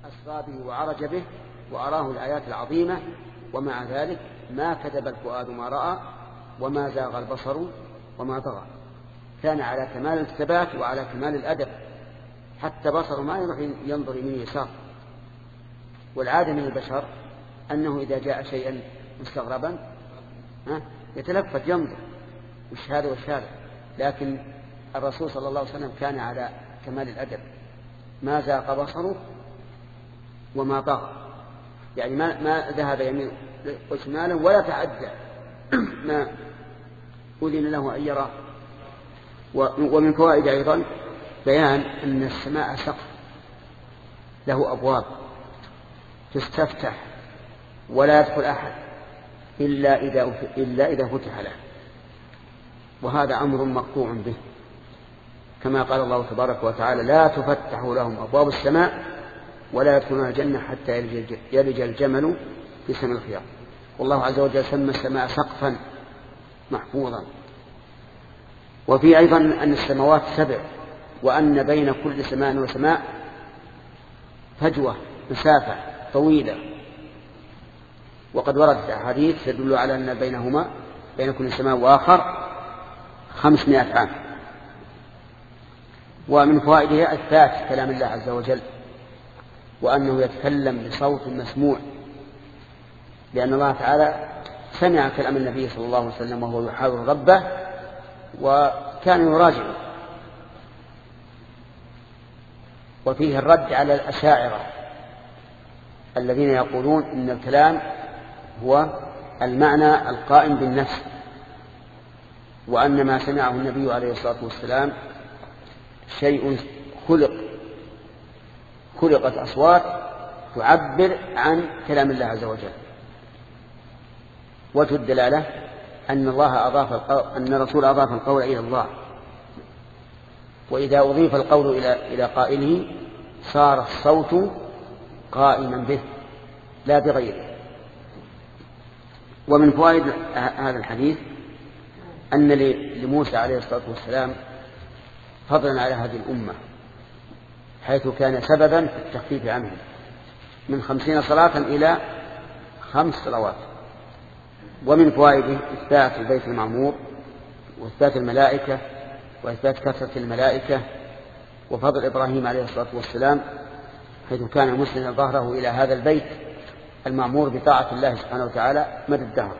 أسرى به وعرج به وأراه الآيات العظيمة، ومع ذلك ما كذب الفؤاد ما رأى وما زاغ البصر وما طغى. كان على كمال الثبات وعلى كمال الأدب، حتى بصره ما يروح ينظر يمين يسار. والعادة من البشر أنه إذا جاء شيئا مستغربا يتلفت ينظر وش هذا وش هذا، لكن الرسول صلى الله عليه وسلم كان على كمال الأدب، ما زاغ بصره وما طغى، يعني ما ذهب يمين وشمالا ولا تعدى ما أذن له أن يرى. ومن فوائد أيضا بيان أن السماء سقف له أبواب تستفتح ولا يدخل أحد إلا إذا فتح له، وهذا أمر مقطوع به، كما قال الله تبارك وتعالى: لا تفتح لهم أبواب السماء ولا يدخلون الجنة حتى يلج الجمل في سم الخياط. والله عز وجل سمى السماء سقفا محفوظا. وفي أيضا أن السماوات 7، وأن بين كل سماء وسماء فجوة مسافة طويلة، وقد وردت أحاديث تدل على أن بين كل سماء وآخر 500 عام. ومن فوائدها إثبات كلام الله عز وجل، وأنه يتكلم بصوت مسموع، لأن الله تعالى سمع كلام النبي صلى الله عليه وسلم وهو يحاور ربه وكان يراجعه. وفيه الرد على الأشاعرة الذين يقولون إن الكلام هو المعنى القائم بالنفس، وأن ما سمعه النبي عليه الصلاة والسلام شيء خلقت أصوات تعبر عن كلام الله عز وجل. وجه الدلالة أن الرسول أضاف القول إلى الله، وإذا أضيف القول إلى قائله صار الصوت قائما به لا بغيره. ومن فوائد هذا الحديث أن لموسى عليه الصلاة والسلام فضلا على هذه الأمة، حيث كان سببا في التخفيف عنهم من 50 صلاة إلى 5 صلوات. ومن فوائده إثبات البيت المعمور وإثبات الملائكة وإثبات كثرة الملائكة، وفضل إبراهيم عليه الصلاة والسلام حيث كان مسلما ظهره إلى هذا البيت المعمور بطاعة الله سبحانه وتعالى مدى الدهر.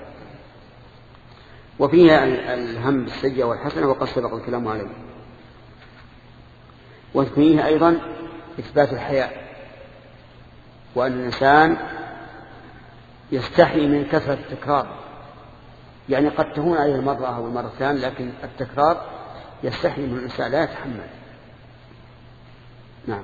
وفيها الهم بالسيئة والحسنة وقد سبق الكلام عليه. وفيه أيضا إثبات الحياء، وأن الإنسان يستحي من كثرة التكرار، يعني قد تهون عليه المرة أو المرتان، لكن التكرار يستحي من الإنسان لا يتحمل. نعم.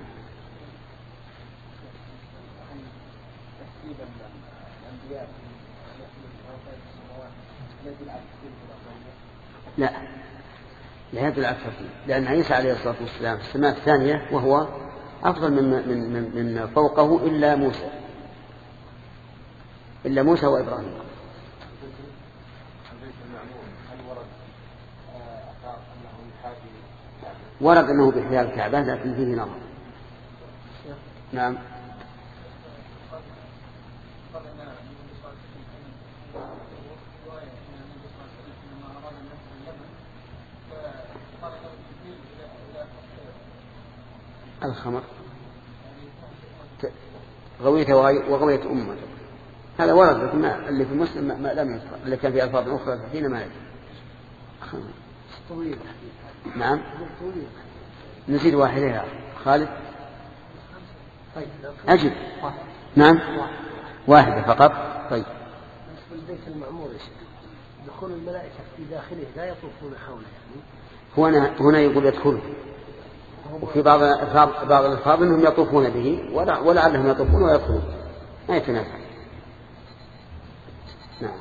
لا يدل على الترتيب، لأن عيسى عليه الصلاة والسلام في السماء الثانية وهو أفضل من فوقه إلا موسى وإبراهيم. ورد أنه بحياة الكعبة لكن فيه نظر. نعم. الخمر غويته وغوية أمة، هذا ورد، لكن اللي في مسلم ما لم يذكر، اللي كان في ألفاظ أخرى حين ما يذكر. نعم. نزيد واحدة يا خالد. أجل. نعم. واحدة فقط. طيب. البيت المعمور دخول الملائكة في داخله لا يطوفون حوله، يعني هنا يقول يدخله، وفي بعض الألفاظ أنهم يطوفون به ولعلهم يطوفون ويدخلون، ما يتنافى. نعم.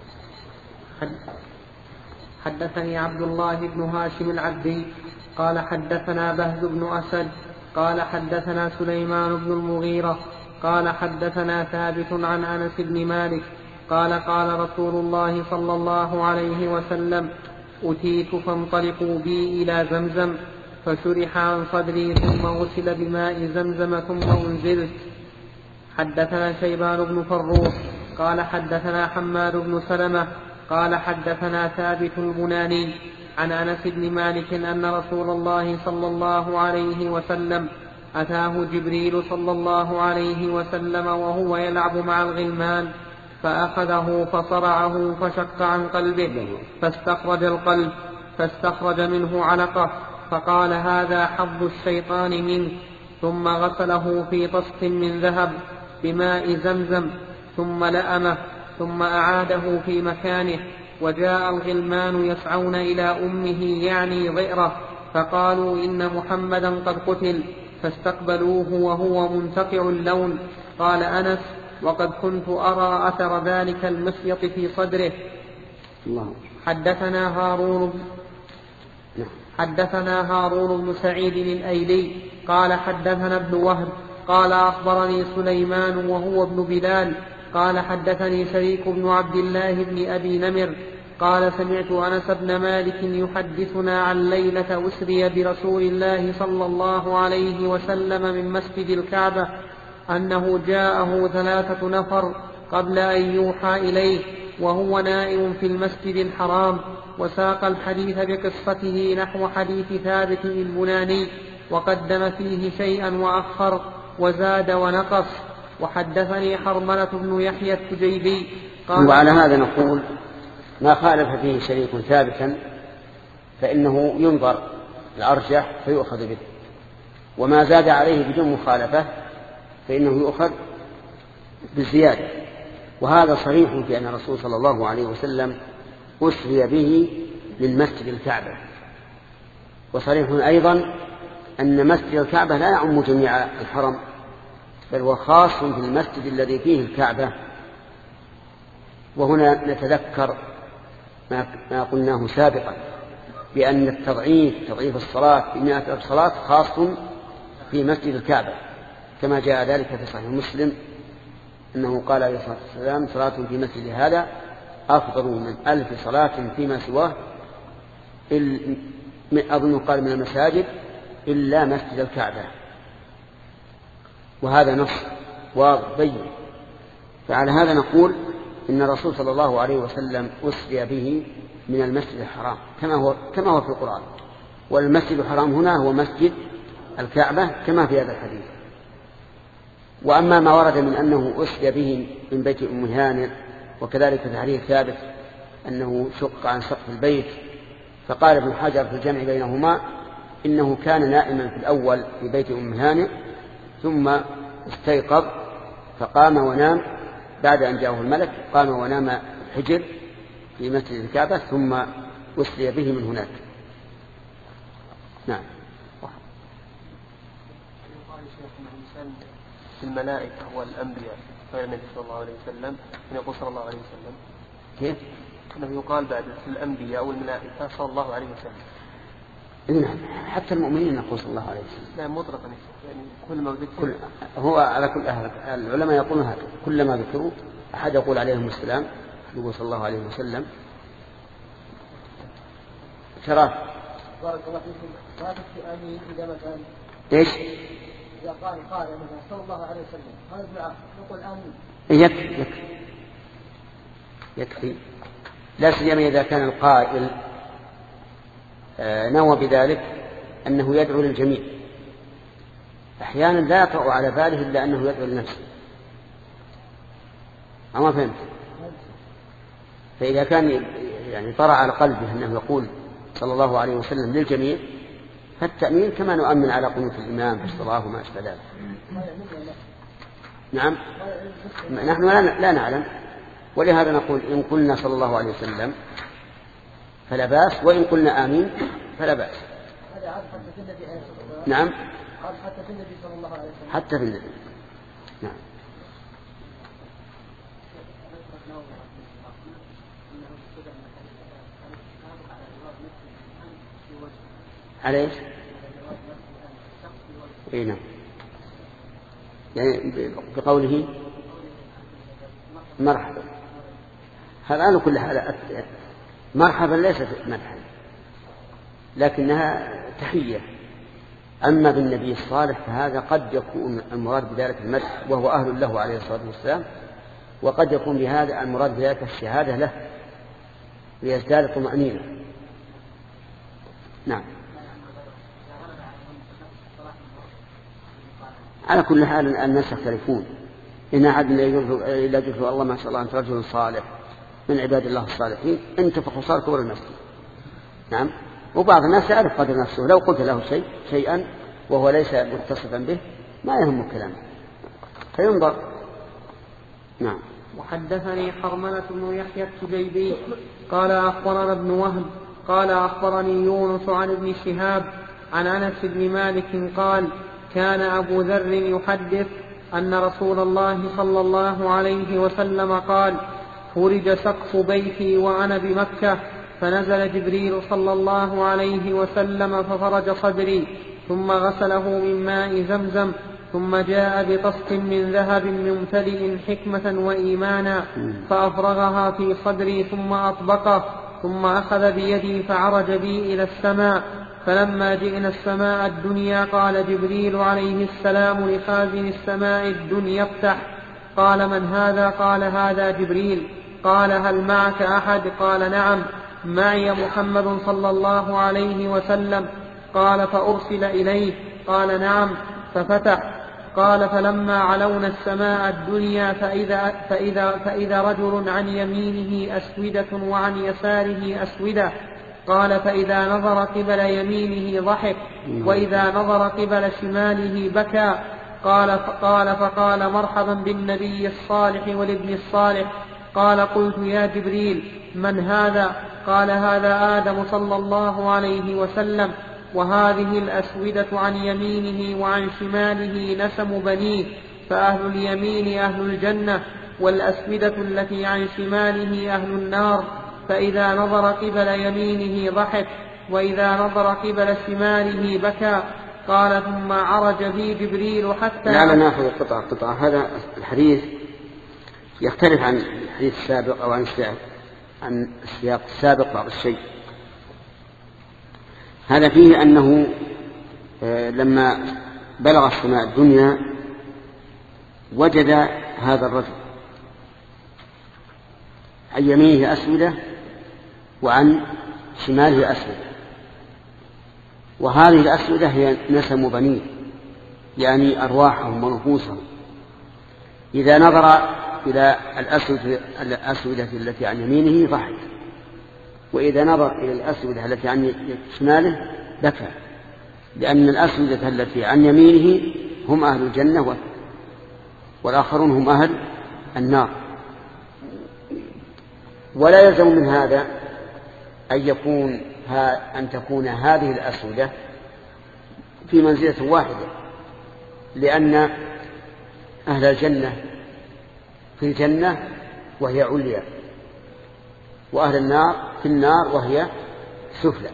حدثني عبد الله بن هاشم العبدي قال حدثنا بهز بن أسد قال حدثنا سليمان بن المغيرة قال حدثنا ثابت عن أنس بن مالك قال قال رسول الله صلى الله عليه وسلم: أتيت فانطلقوا بي إلى زمزم، فشرح عن صدري ثم غسل بماء زمزم ثم أنزلت، حدثنا شيبان بن فروخ قال حدثنا حماد بن سلمة قال حدثنا ثابت البناني عن أنس بن مالك أن رسول الله صلى الله عليه وسلم أتاه جبريل صلى الله عليه وسلم وهو يلعب مع الغلمان فأخذه فصرعه فشق عن قلبه فاستخرج القلب فاستخرج منه علقة فقال هذا حظ الشيطان منه، ثم غسله في طست من ذهب بماء زمزم ثم لأمه ثم أعاده في مكانه. وجاء الغلمان يسعون إلى أمه يعني ضئره فقالوا إن محمدا قد قتل فاستقبلوه وهو منتقع اللون. قال أنس وقد كنت أرى أثر ذلك المسيط في صدره. حدثنا هارون بن سعيد الأيلي قال حدثنا ابن وهب قال أخبرني سليمان وهو ابن بلال قال حدثني شريك بن عبد الله بن أبي نمر قال سمعت أنس بن مالك يحدثنا عن ليلة أسري برسول الله صلى الله عليه وسلم من مسجد الكعبة أنه جاءه 3 نفر قبل أن يوحى إليه وهو نائم في المسجد الحرام، وساق الحديث بقصته نحو حديث ثابت البناني وقدم فيه شيئا وأخر وزاد ونقص. وحدثني حرملة بن يحيى التجيبي قال وعلى هذا نقول ما خالف فيه شريك ثابتا فإنه ينظر الأرجح فيؤخذ به، وما زاد عليه بدون مخالفة فإنه يؤخذ بالزيادة. وهذا صريح في أن الرسول صلى الله عليه وسلم أسري به من مسجد الكعبة، وصريح أيضا أن مسجد الكعبة لا يعم جميع الحرم بل هو خاص في المسجد الذي فيه الكعبة. وهنا نتذكر ما قلناه سابقا بأن تضعيف الصلاة ب100 صلاة خاص في مسجد الكعبة، كما جاء ذلك في صحيح مسلم أنه قال عليه الصلاة والسلام صلاة في مسجد هذا أفضل من 1000 صلاة فيما سواه، أظن قال من المساجد إلا مسجد الكعبة. وهذا نص واضح بين. فعلى هذا نقول إن الرسول صلى الله عليه وسلم أسري به من المسجد الحرام كما هو في القرآن، والمسجد الحرام هنا هو مسجد الكعبة كما في هذا الحديث. وأما ما ورد من أنه أسري به من بيت أم هانئ وكذلك في حديث ثابت أنه شق عن سقف البيت، فقال ابن حجر في الجمع بينهما إنه كان نائما في الأول في بيت أم هانئ ثم استيقظ فقام ونام بعد أن جاءه الملك، قام ونام الحجر في مسجد الكعبة ثم أسري به من هناك. نعم. الملائكة والأنبياء غير النبي صلى الله عليه وسلم يقول صلى الله عليه وسلم كيف؟ أنه يقال بعد الأنبياء والملائكة صلى الله عليه وسلم. نعم حتى المؤمنين يقول صلى الله عليه وسلم. لا مطلقا يعني كل ما ذكر هو على كل العلماء يقولون هذا كلما ذكروا أحد يقول عليهم السلام يقول صلى الله عليه وسلم. شرف بارك الله فيكم. ما تكفي آمين إذا مثلا إيش؟ إذا قال مثلا صلى الله عليه وسلم هذا الدعاء نقول آمين. يكفي لا سيما إذا كان القائل نوى بذلك أنه يدعو للجميع. أحيانا لا يطرأ على باله إلا أنه يدعو لنفسه. أما فهمت؟ فإذا كان يعني طرأ على قلبه أنه يقول صلى الله عليه وسلم للجميع فالتأمين كما نؤمن على قنوت الإمام في الصلاة وما أشبه ذلك. نعم نحن لا نعلم، ولهذا نقول إن قلنا صلى الله عليه وسلم فلا بأس، وإن قلنا آمين فلا بأس. نعم حتى في النبي صلى الله عليه وسلم. حتى في النبي. نعم. عليه اي نعم يعني بقوله مرحبا. هذا كل هذا مرحبا ليست مدحا لكنها تحية أما بالنبي الصالح فهذا قد يكون المراد بذلك المدح وهو أهل له عليه الصلاة والسلام، وقد يكون بهذا المراد بذلك الشهادة له ليزداد طمأنينة. نعم. على كل حال الناس يختلفون، إن أحد إلا يقول الله ما شاء الله أنت رجل صالح من عباد الله الصالحين أنت فخسار كبر المسجد. نعم. وبعض الناس يعرف قدر نفسه، لو قلت له شيئا وهو ليس متصفا به ما يهم كلامه فينظر. نعم. وحدثني حرملة بن يحيى التجيبي قال أخبرنا ابن وهب قال أخبرني يونس عن ابن شهاب عن أنس بن مالك قال كان أبو ذر يحدث أن رسول الله صلى الله عليه وسلم قال فرج سقف بيتي وأنا بمكة فنزل جبريل صلى الله عليه وسلم ففرج صدري ثم غسله من ماء زمزم ثم جاء بطست من ذهب ممتلئ حكمة وإيمانا فأفرغها في صدري ثم أطبقه ثم أخذ بيدي فعرج بي إلى السماء فلما جئنا السماء الدنيا قال جبريل عليه السلام لخازن السماء الدنيا افتح. قال من هذا؟ قال هذا جبريل. قال هل معك أحد؟ قال نعم معي محمد صلى الله عليه وسلم. قال فأرسل إليه؟ قال نعم ففتح. قال فلما علونا السماء الدنيا فإذا رجل عن يمينه أسودة وعن يساره أسودة. قال فإذا نظر قبل يمينه ضحك وإذا نظر قبل شماله بكى. قال فقال مرحبا بالنبي الصالح والابن الصالح. قال قلت يا جبريل من هذا؟ قال هذا آدم صلى الله عليه وسلم وهذه الأسودة عن يمينه وعن شماله نسم بنيه فأهل اليمين أهل الجنة والأسودة التي عن شماله أهل النار. فإذا نظر قبل يمينه ضحك وإذا نظر قبل شماله بكى. قال ثم عرج بي جبريل حتى لا نأخذ قطعة. هذا الحديث يختلف عن الحديث السابق أو عن السياق السابق بعض الشيء. هذا فيه أنه لما بلغ السماء الدنيا وجد هذا الرجل عن يمينه أسودة وعن شماله أسودة، وهذه الأسودة هي نسم بنيه يعني أرواحهم ونفوسهم. إذا نظر إلى الأسودة التي عن يمينه ضحك وإذا نظر إلى الأسودة التي عن شماله بكى، لأن الأسودة التي عن يمينه هم أهل الجنة والآخرون هم أهل النار. ولا يلزم من هذا أن تكون هذه الأسودة في منزلة واحدة، لأن أهل الجنة في الجنة وهي عليا وأهل النار في النار وهي سفلى.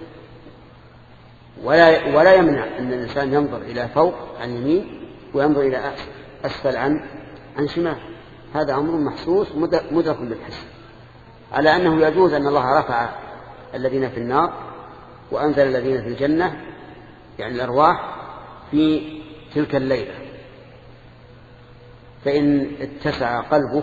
ولا يمنع أن الإنسان ينظر إلى فوق عن يمين وينظر إلى أسفل عن شمال. هذا أمر محسوس مدرك بالحس، على أنه يجوز أن الله رفع الذين في النار وأنزل الذين في الجنة يعني الأرواح في تلك الليلة. فإن اتسع قلبك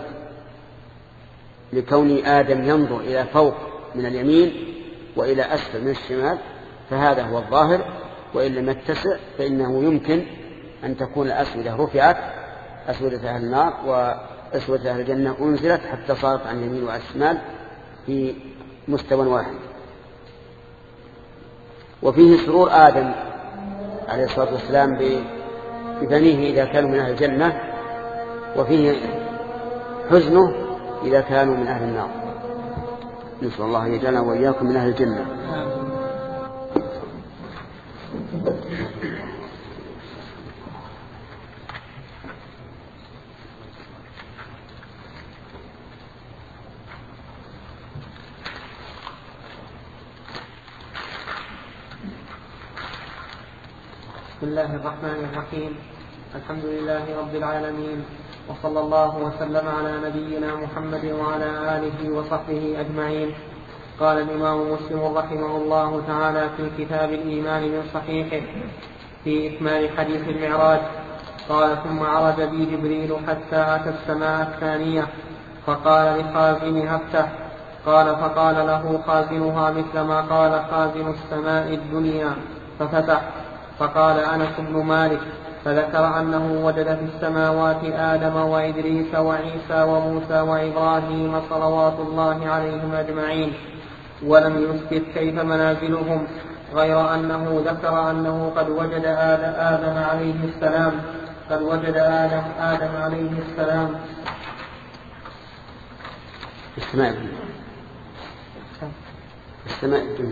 لكون آدم ينظر إلى فوق من اليمين وإلى أسفل من الشمال فهذا هو الظاهر، وإن لم يتسع فإنه يمكن أن تكون الأسودة رفعت، أسودة أهل النار وأسودة أهل الجنة أنزلت حتى صارت عن يمين وعن الشمال في مستوى واحد. وفيه سرور آدم عليه الصلاة والسلام ببنيه إذا كانوا من أهل الجنة، وفيه حزنه إذا كانوا من أهل النار. نسأل الله أن يجعلنا وإياكم من أهل الجنة. بسم الله الرحمن الرحيم. الحمد لله رب العالمين، وصلى الله وسلم على نبينا محمد وعلى آله وصحبه أجمعين. قال الإمام مسلم رحمه الله تعالى في كتاب الإيمان من صحيحه: في إكمال حديث المعراج. قال ثم عرج بي جبريل حتى أتى السماء الثانية فقال لخازنها افتح. قال فقال له خازنها مثل ما قال خازن السماء الدنيا ففتح. فقال أنس بن مالك فذكر أنه وجد في السماوات آدم وإدريس وعيسى وموسى وإبراهيم صلوات الله عليهم أجمعين، ولم يثبت كيف منازلهم، غير أنه ذكر أنه قد وجد آدم عليه السلام السماء الدنيا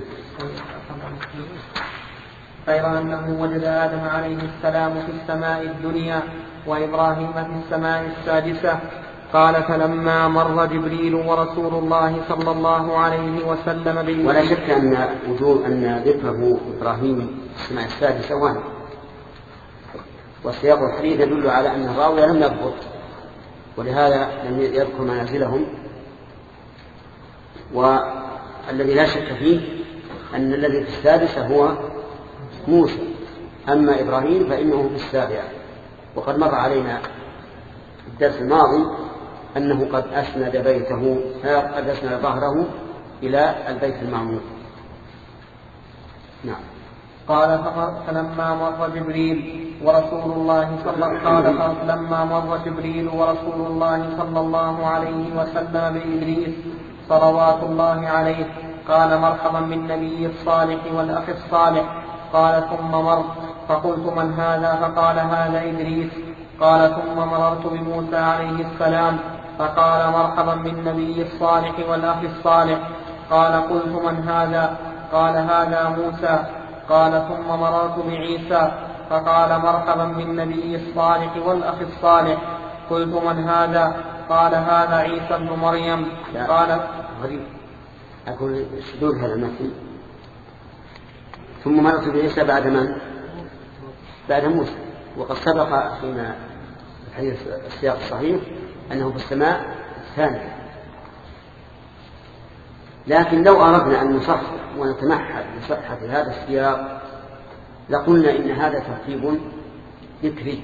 غير أنه وجد آدم عليه السلام في السماء الدنيا وإبراهيم في السماء السادسة. قال فلما مر جبريل ورسول الله صلى الله عليه وسلم بالمدينة. ولا شك أن ذكره إبراهيم في السماء السادسة وان، والسياق الحديث يدل على أن الراوي لم يضبط، ولهذا لم يذكر منازلهم. والذي لا شك فيه أن الذي في السادسة هو موسى، أما إبراهيم فإنه في السابعة. وقد مر علينا في الدرس الماضي أنه قد أسند ظهره إلى البيت المعمور. نعم. قال فلما مر جبريل ورسول الله صلى الله عليه وسلم بإدريس صلوات الله عليه قال مرحبا بالنبي الصالح والأخ الصالح. قال ثم مر فقلت من هذا؟ فقال هذا إدريس. قال ثم مررت بموسى عليه السلام فقال مرحبا بالنبي الصالح والأخ الصالح. قال قلت من هذا؟ قال هذا موسى. قال ثم مررت بعيسى فقال مرحبا بالنبي الصالح والأخ الصالح. قلت من هذا؟ قال هذا عيسى بن مريم. قال غريب أقول شدود هذا المثل. ثم مررت بعيسى بعد من؟ بعد موسى. وقد سبق فيما الحديث السياق الصحيح أنه في السماء الثانية. لكن لو أردنا أن نصحح ونتمحل بصحة هذا السياق لقلنا إن هذا ترتيب ذكري،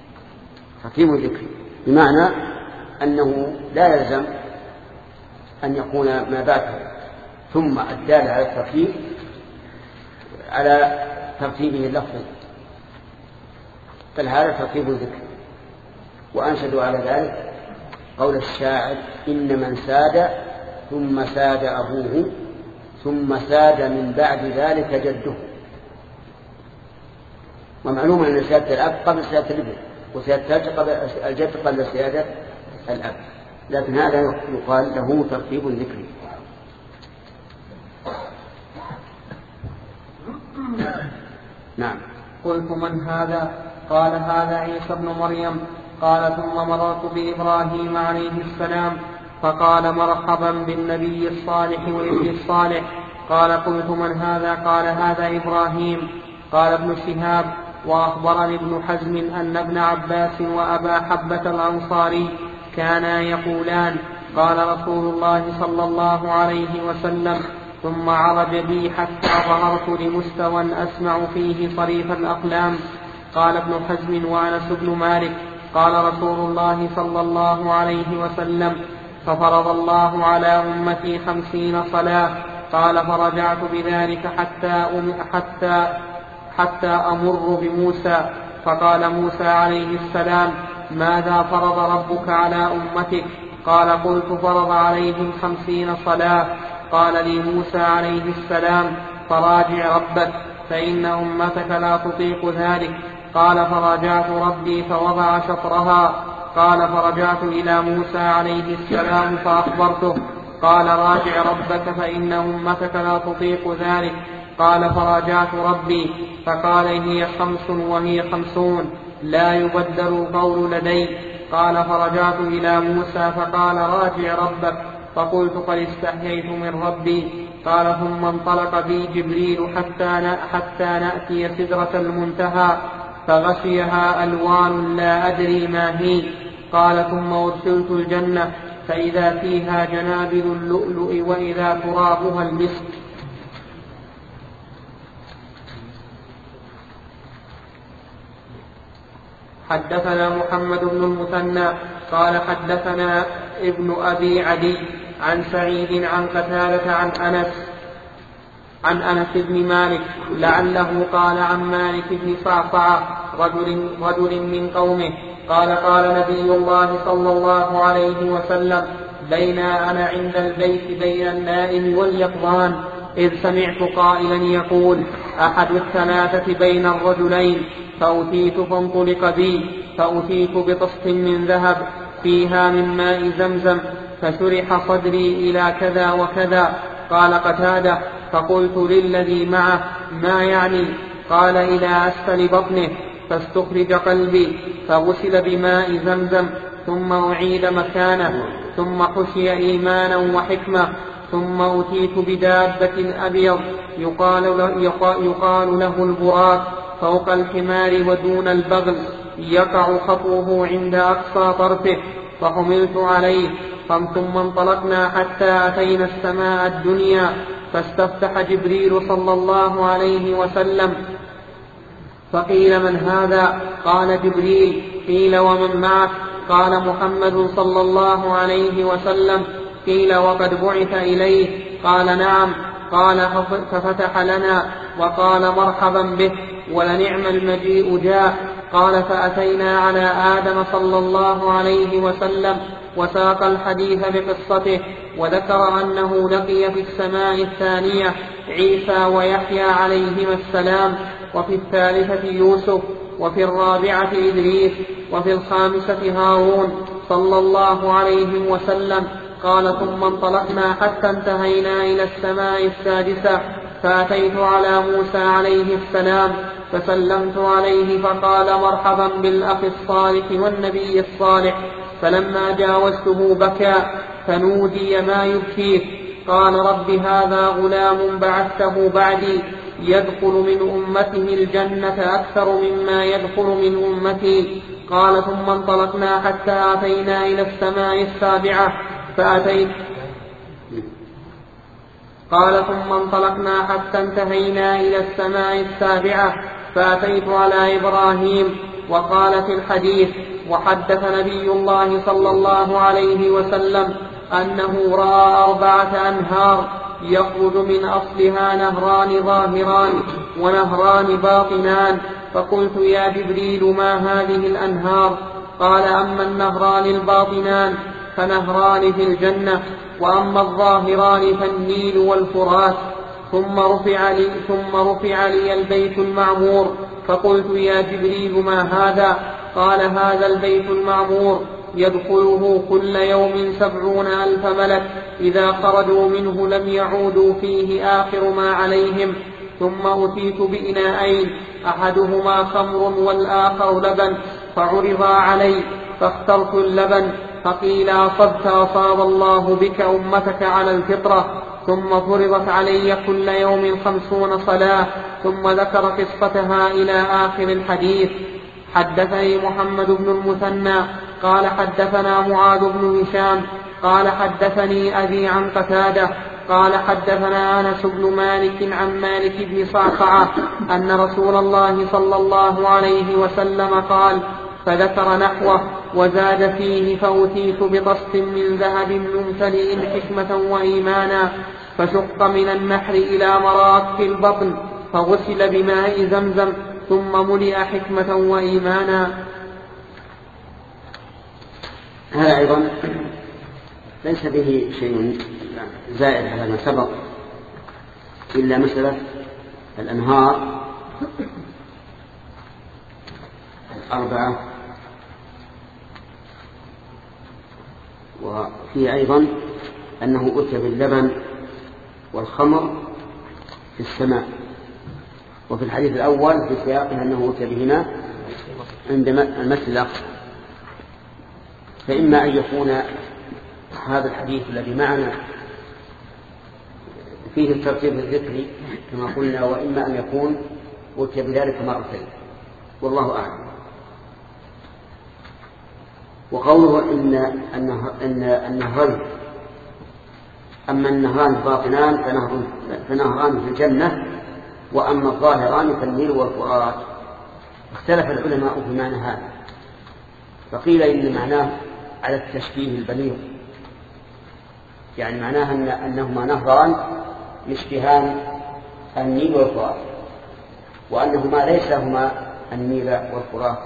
بمعنى أنه لا يلزم أن يكون ما بعده ثم الدال على ترتيبه اللفظي، بل هذا ترتيب ذكري. وأنشد على ذلك قول الشاعر إن من ساد ثم ساد أبوه ثم ساد من بعد ذلك جده. ومعلوم أن سيادة الأب قبل سيادة الابن، وسيادة الجد قبل سيادة الأب، لكن هذا يقال له ترتيب ذكري. نعم. قلت من هذا؟ قال هذا عيسى بن مريم. قال ثم مررت بإبراهيم عليه السلام فقال مرحبا بالنبي الصالح والابن الصالح. قال قلت من هذا؟ قال هذا إبراهيم. قال ابن شهاب وأخبرني ابن حزم أن ابن عباس وأبا حبة الأنصاري كانا يقولان قال رسول الله صلى الله عليه وسلم ثم عرج بي حتى ظهرت لمستوى أسمع فيه صريف الأقلام. قال ابن حزم وأنس بن مالك قال رسول الله صلى الله عليه وسلم ففرض الله على أمتي 50 صلاة. قال فرجعت بذلك حتى أمر بموسى فقال موسى عليه السلام ماذا فرض ربك على أمتك؟ قال قلت فرض عليهم 50 صلاة. قال لي موسى عليه السلام فراجع ربك فإن أمتك لا تطيق ذلك. قال فراجعت ربي فوضع شطرها. قال فرجعت إلى موسى عليه السلام فأخبرته. قال راجع ربك فإن أمتك لا تطيق ذلك. قال فراجعت ربي فقال هي 5 وهي 50 لا يبدل القول لدي. قال فرجعت إلى موسى فقال راجع ربك فقلت قد استحييت من ربي. قال ثم انطلق بي جبريل حتى نأتي سدرة المنتهى فغشيها ألوان لا أدري ما هي. قال ثم أرسلت الجنة فإذا فيها جنابل اللؤلؤ وإذا ترابها المسك. حدثنا محمد بن المثنى قال حدثنا ابن أبي عدي عن سعيد عن قتادة عن أنس بن مالك لعله قال عن مالك بن صعصعة رجل من قومه قال نبي الله صلى الله عليه وسلم بين أنا عند البيت بين النائم واليقظان إذ سمعت قائلا يقول أحد الثلاثة بين الرجلين فأتيت فانطلق بي فأتيت بطست من ذهب فيها من ماء زمزم فشرح صدري إلى كذا وكذا. قال قتادة فقلت للذي معه ما يعني؟ قال إلى أسفل بطنه فاستخرج قلبي فغسل بماء زمزم ثم أعيد مكانه ثم حشي إيمانا وحكمة ثم أتيت بدابة أبيض يقال له البراك فوق الحمار ودون البغل يقع خطوه عند أقصى طرفه فحملت عليه ثم انطلقنا حتى أتينا السماء الدنيا فاستفتح جبريل صلى الله عليه وسلم فقيل من هذا؟ قال جبريل. قيل ومن معك؟ قال محمد صلى الله عليه وسلم. قيل وقد بعث إليه؟ قال نعم. قال ففتح لنا وقال مرحبا به ولنعم المجيء جاء. قال فأتينا على آدم صلى الله عليه وسلم وساق الحديث بقصته وذكر أنه لقي في السماء الثانية عيسى ويحيى عليهما السلام وفي الثالثة يوسف وفي الرابعة إدريس وفي الخامسة هارون صلى الله عليه وسلم. قال ثم انطلقنا حتى انتهينا إلى السماء السادسة فأتيت على موسى عليه السلام فسلمت عليه فقال مرحبا بالأخ الصالح والنبي الصالح. فلما جاوزته بكى فنودي ما يبكيه؟ قال رب هذا غلام بعثته بعدي يدخل من أمته الجنة أكثر مما يدخل من أمتي. قال ثم انطلقنا حتى أتينا إلى السماء السابعة فأتيت قال ثم انطلقنا حتى انتهينا إلى السماء السابعة فأتيت على إبراهيم. وقال في الحديث وحدث نبي الله صلى الله عليه وسلم أنه رأى 4 أنهار يخرج من أصلها نهران ظاهران ونهران باطنان. فقلت يا جبريل ما هذه الأنهار؟ قال أما النهران الباطنان فنهران في الجنة وأما الظاهران فالنيل والفرات. ثم رفع لي البيت المعمور فقلت يا جبريل ما هذا؟ قال هذا البيت المعمور يدخله كل يوم 70,000 ملك إذا خرجوا منه لم يعودوا فيه آخر ما عليهم. ثم أتيت بإناءين أحدهما خمر والآخر لبن فعرضا علي فاخترت اللبن فقيل أصبت أصاب الله بك أمتك على الفطرة. ثم فرضت علي كل يوم 50 صلاة. ثم ذكر قصتها إلى آخر الحديث. حدثني محمد بن المثنى قال حدثنا معاذ بن هشام قال حدثني أبي عن قتادة قال حدثنا أنس بن مالك عن مالك بن صعصعة أن رسول الله صلى الله عليه وسلم قال فذكر نحوه وزاد فيه فأتيت بطست من ذهب ممتلئ حكمة وإيمانا فشق من النحر إلى مراك البطن فغسل بماء زمزم ثم ملئ حكمة وإيمانا. هذا أيضا ليس به شيء زائد على ما سبق إلا مسألة الأنهار 4 وفيه أيضا أنه أتى باللبن والخمر في السماء. وفي الحديث الأول في سياقه أنه أتى بهما عند المسجد الأقصى. فإما أن يكون هذا الحديث الذي معنا فيه الترتيب الذكري كما قلنا وإما أن يكون أتي بذلك مرتين والله أعلم. وقوله أن النهرين أما النهران الباطنان فنهران في الجنة وأما الظاهران فالنيل والفرات. اختلف العلماء في معنى هذا فقيل إن معناه على التشبيه البليغ، يعني معناه أنهما نهران يشبهان النيل والفرات، وأنهما ليس هما النيل والفرات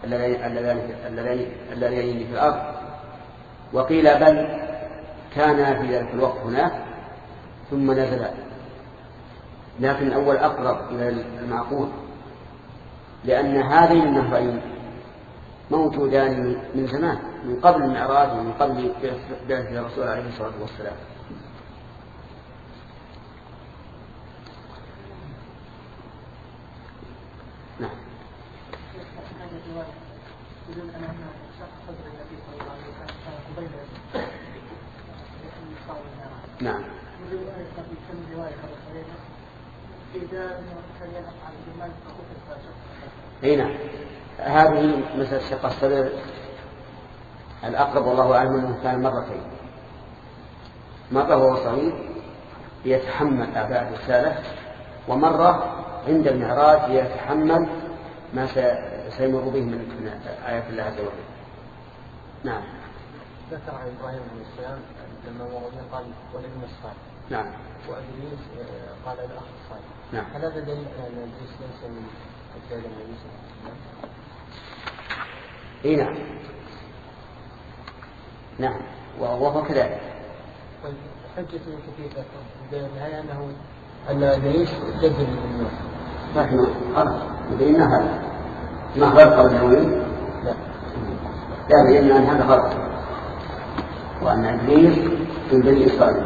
اللذين في الأرض. وقيل بل كان في ذلك الوقت هناك ثم نزل، لكن الأول أقرب إلى المعقول، لأن هذين النهرين موجودان من زمان، من قبل المعراج ومن قبل بعثة الرسول عليه الصلاة والسلام. نعم. نعم. اي نعم، هذه مسألة شق الصدر الأقرب والله أعلم أنه كان مرتين، مرة وهو صغير يتحمل أعباء الرسالة، ومرة عند المعراج يتحمل ما سيمر به من آيات الله عز وجل. نعم. ذكر عن إبراهيم عليه السلام لما مرض قال والابن الصالح. نعم. وإدريس قال الأخ الصالح. نعم. هل هذا دليل على أن إدريس ليس من أجيال النبي صلى الله عليه وسلم؟ إيه نعم. نعم وهو كذلك. حجة كثيرة في النهاية أن إدريس جد للناس. لكن خلاص بدينا هذا ما غلق النووي. لا لأن هذا غلط، وأن إدريس من بني إسرائيل.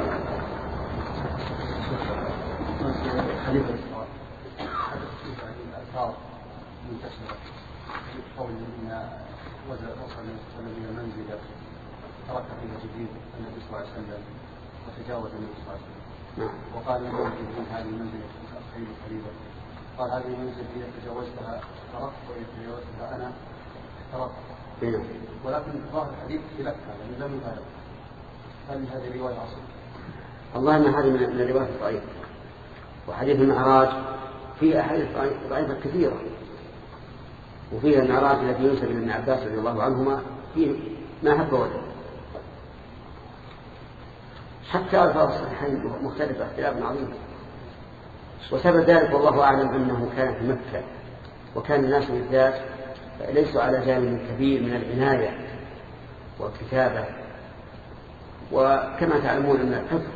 خليفة الإسرائيل حدث فيه هذه الآثار منتشرة قول إن وصل إلى منزلة ترك فيها جبريل النبي صلى الله عليه وسلم وتجاوز النبي صلى الله عليه وسلم. وقال له جبريل هذه المنزلة خير خليفة، قال هذه المنزلة إذا تجاوزتها تركت وإذا تجاوزتها أنا تركت. ولكن ظاهر الحديث خلاف هذا لم يفعل. هل هذه الرواية أصل؟ والله أن هذه من الروايات الضعيفة، وحديث المعراج فيه أحاديث ضعيفة كثيرة، وفيها المعراج الذي ينسب إلى ابن عباس رضي الله عنهما فيه ما هب ودب، حتى ألفاظ الصحيحين مختلفة اختلاف عظيم. وسبب ذلك والله أعلم أنه كان في مكة، وكان الناس بالذات ليسوا على جانب كبير من العناية والكتابة، وكما تعلمون أن الحفظ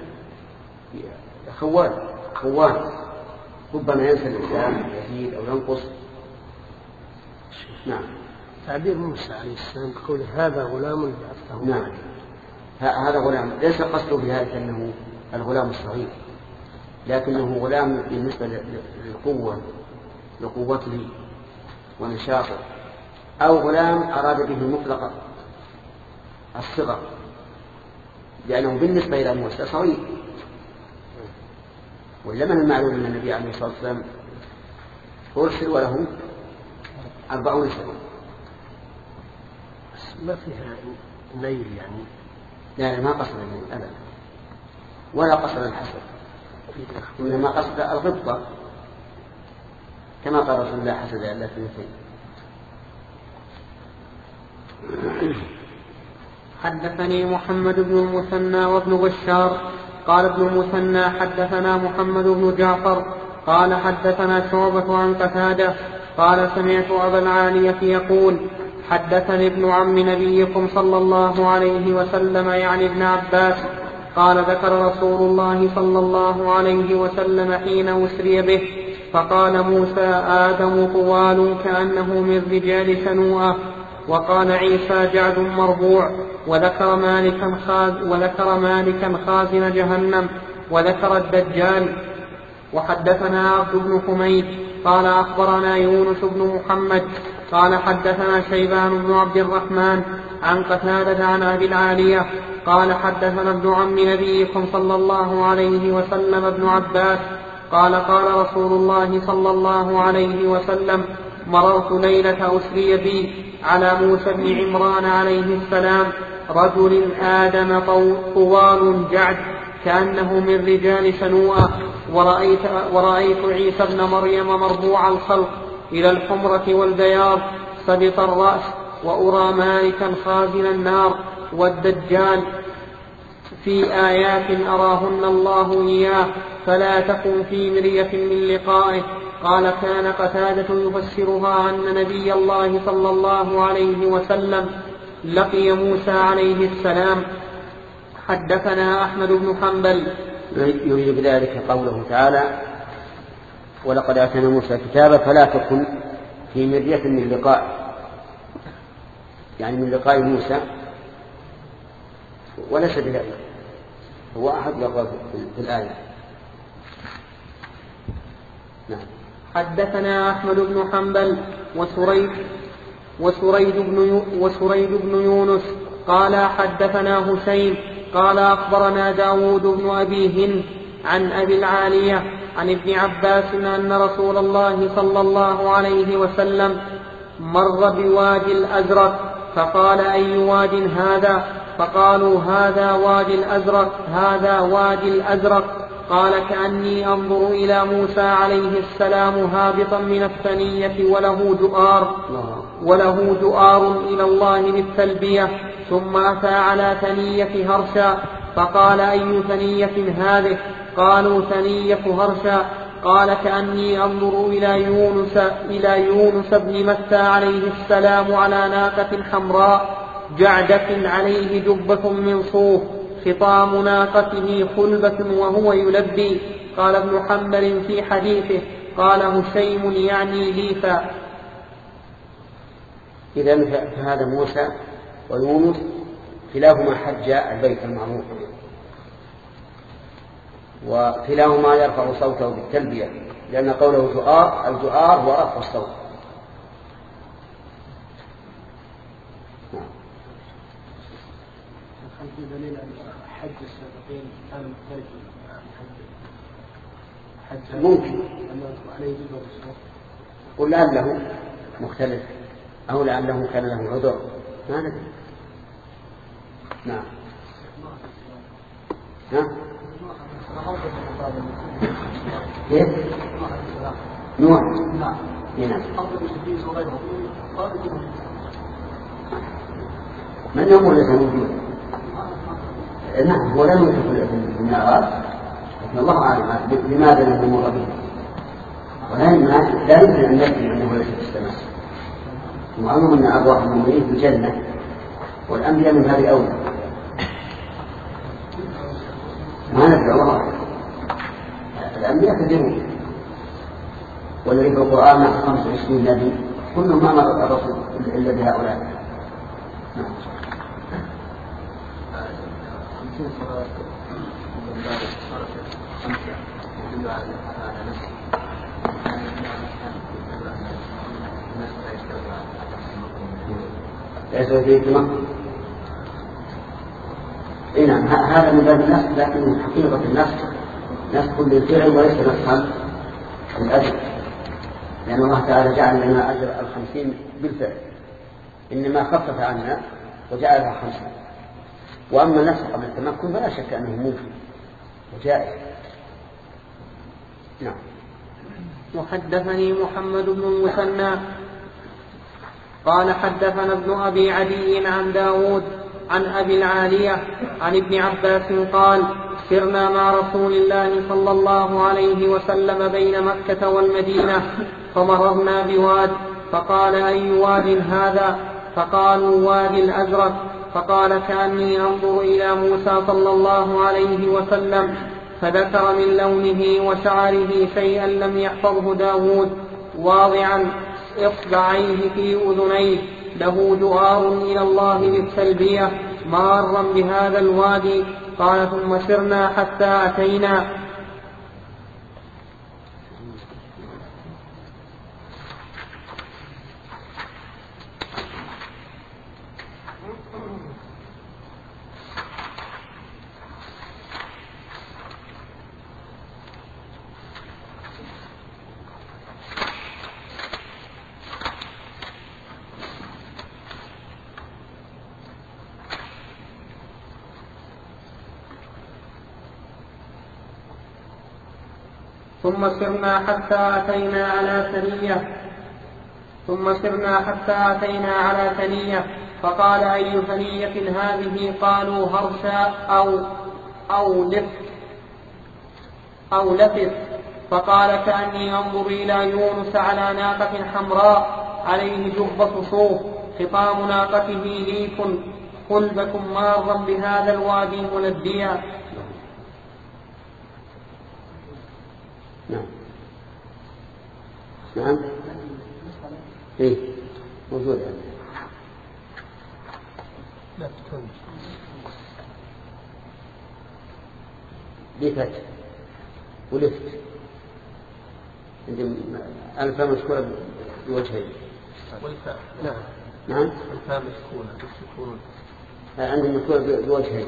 خوان ربما ينسى الإنسان يزيد أو ينقص. نعم. تعبير موسى عليه السلام بقول هذا غلام بعثته. نعم، هذا غلام ليس قصده في هذا أنه الغلام الصغير، لكنه غلام بالنسبة لقوته ونشاطه، أو غلام أراد به مطلق الصغر، لأنه بالنسبة إلى موسى صغير. ولمن المعلوم أن النبي عليه الصلاة والسلام أرسل وله 40 سنة. ما فيها نيل يعني؟ لا ما قصد النيل أبدا، ولا قصد الحسد، إنما قصد الغبطة، كما قال رسول الله حسد إلا اثنتين. حدثني محمد بن المثنى وابن بشار قال ابن المثنى حدثنا محمد بن جعفر قال حدثنا شعبة عن قتادة قال سمعت أبا العالية يقول حدثني ابن عم نبيكم صلى الله عليه وسلم يعني ابن عباس قال ذكر رسول الله صلى الله عليه وسلم حين أسري به فقال موسى آدم طوال كأنه من رجال شنوءة، وقال عيسى جعد مربوع، وذكر مالكا خازن جهنم، وذكر الدجال. وحدثنا عبد بن حميد قال أخبرنا يونس بن محمد قال حدثنا شيبان بن عبد الرحمن عن قتادة عن أبي العالية قال حدثنا ابن عم نبيكم صلى الله عليه وسلم ابن عباس قال قال رسول الله صلى الله عليه وسلم مررت ليلة أسري بي على موسى بن عمران عليه السلام رجل آدم طوال جعد كأنه من رجال شنوءة، ورأيت عيسى بن مريم مربوع الخلق إلى الحمرة والبياض سبط الرأس وأرى مالكا خازن النار والدجال في آيات أراهن الله إياه فلا تكن في مرية من لقائه. قال كان قتادة يفسرها أن نبي الله صلى الله عليه وسلم لقي موسى عليه السلام. حدثنا أحمد بن حنبل. يريد بذلك قوله تعالى ولقد آتينا موسى كتابا فلا تكن في مرية من لقاء، يعني من لقاء موسى، وليس بذلك، هو أحد لغات في الآية. نعم. حدثنا أحمد بن حنبل وسريد بن يونس قال حدثنا هشيم قال أخبرنا داود بن أبي هند عن أبي العالية عن ابن عباس أن رسول الله صلى الله عليه وسلم مر بوادي الأزرق فقال أي واد هذا؟ فقالوا هذا وادي الأزرق. قال كأني أنظر إلى موسى عليه السلام هابطا من الثنية وله دؤار إلى الله بالتلبية، ثم أتى على ثنية هرشا فقال أي ثنية هذه؟ قالوا ثنية هرشا. قال كأني أنظر إلى يونس بن متى عليه السلام على ناقة حمراء جعدة عليه جبة من صوف خطام ناقته خلبة وهو يلبي. قال ابن حنبل في حديثه قال هشيم يعني ليفا. إذن فهذا موسى ويونس كلاهما حج البيت المعمور، وكلاهما يرفع صوته بالتلبية، لأن قوله الجؤار هو رفع الصوت. دليل أن حج السابقين كان مختلفا عن حج ممكن أنه عليه جزء الصوت، قل لعله مختلف أو لعله كان له عذر ما ندري. نعم. كيف؟ نوح. نعم. من يوم ليس موجود؟ نعم، هو لم يكن في المعراج، لكن الله أعلم لماذا لم يمر به، لا يمكن أن يكفي أنه ليس في السماء. ومعلوم أن أرواح المؤمنين في الجنة، والأنبياء من هذه أولى. ما ندري، الله أعلم. الأنبياء كثيرون، والذي في القرآن 25 نبي كلهم ما مر الرسول إلا بهؤلاء. نعم. ليس فيه اهتمام. نعم، هذا من باب النسخ، لكن من حقيقة النسخ نسخ للفعل وليس نسخا للأجر، لأن الله تعالى جعل لنا أجر 50 بالفعل، إنما خفف عنا وجعلها 50. وأما النسخ قبل التمكن فلا شك أنه ممكن وجائز. نعم. وحدثني محمد بن المثنى قال حدثنا ابن أبي عدي عن داود عن أبي العالية عن ابن عباس قال سرنا مع رسول الله صلى الله عليه وسلم بين مكة والمدينة فمررنا بواد فقال أي واد هذا؟ فقالوا وادي الأزرق. فقال كأني أنظر إلى موسى صلى الله عليه وسلم، فذكر من لونه وشعره شيئا لم يحفظه داود واضعا إصبعيه في أذنيه له جؤار إلى الله بالتلبية مارا بهذا الوادي. قال ثم سرنا حتى أتينا على ثنية ثم سرنا حتى أتينا على ثنية فقال أي ثنية هذه؟ قالوا هرشا أو لفت. فقال كأني أنظر إلى يونس على ناقة حمراء عليه جبة صوف، خطام ناقته ليف، خلبة مارا بهذا الوادي ملديا. نعم ايه موجود لفت ولفت الفاء مشكورة بوجهين. والفاء نعم نعم الفاء مشكورة بالسكون. عندهم مشكورة بوجهين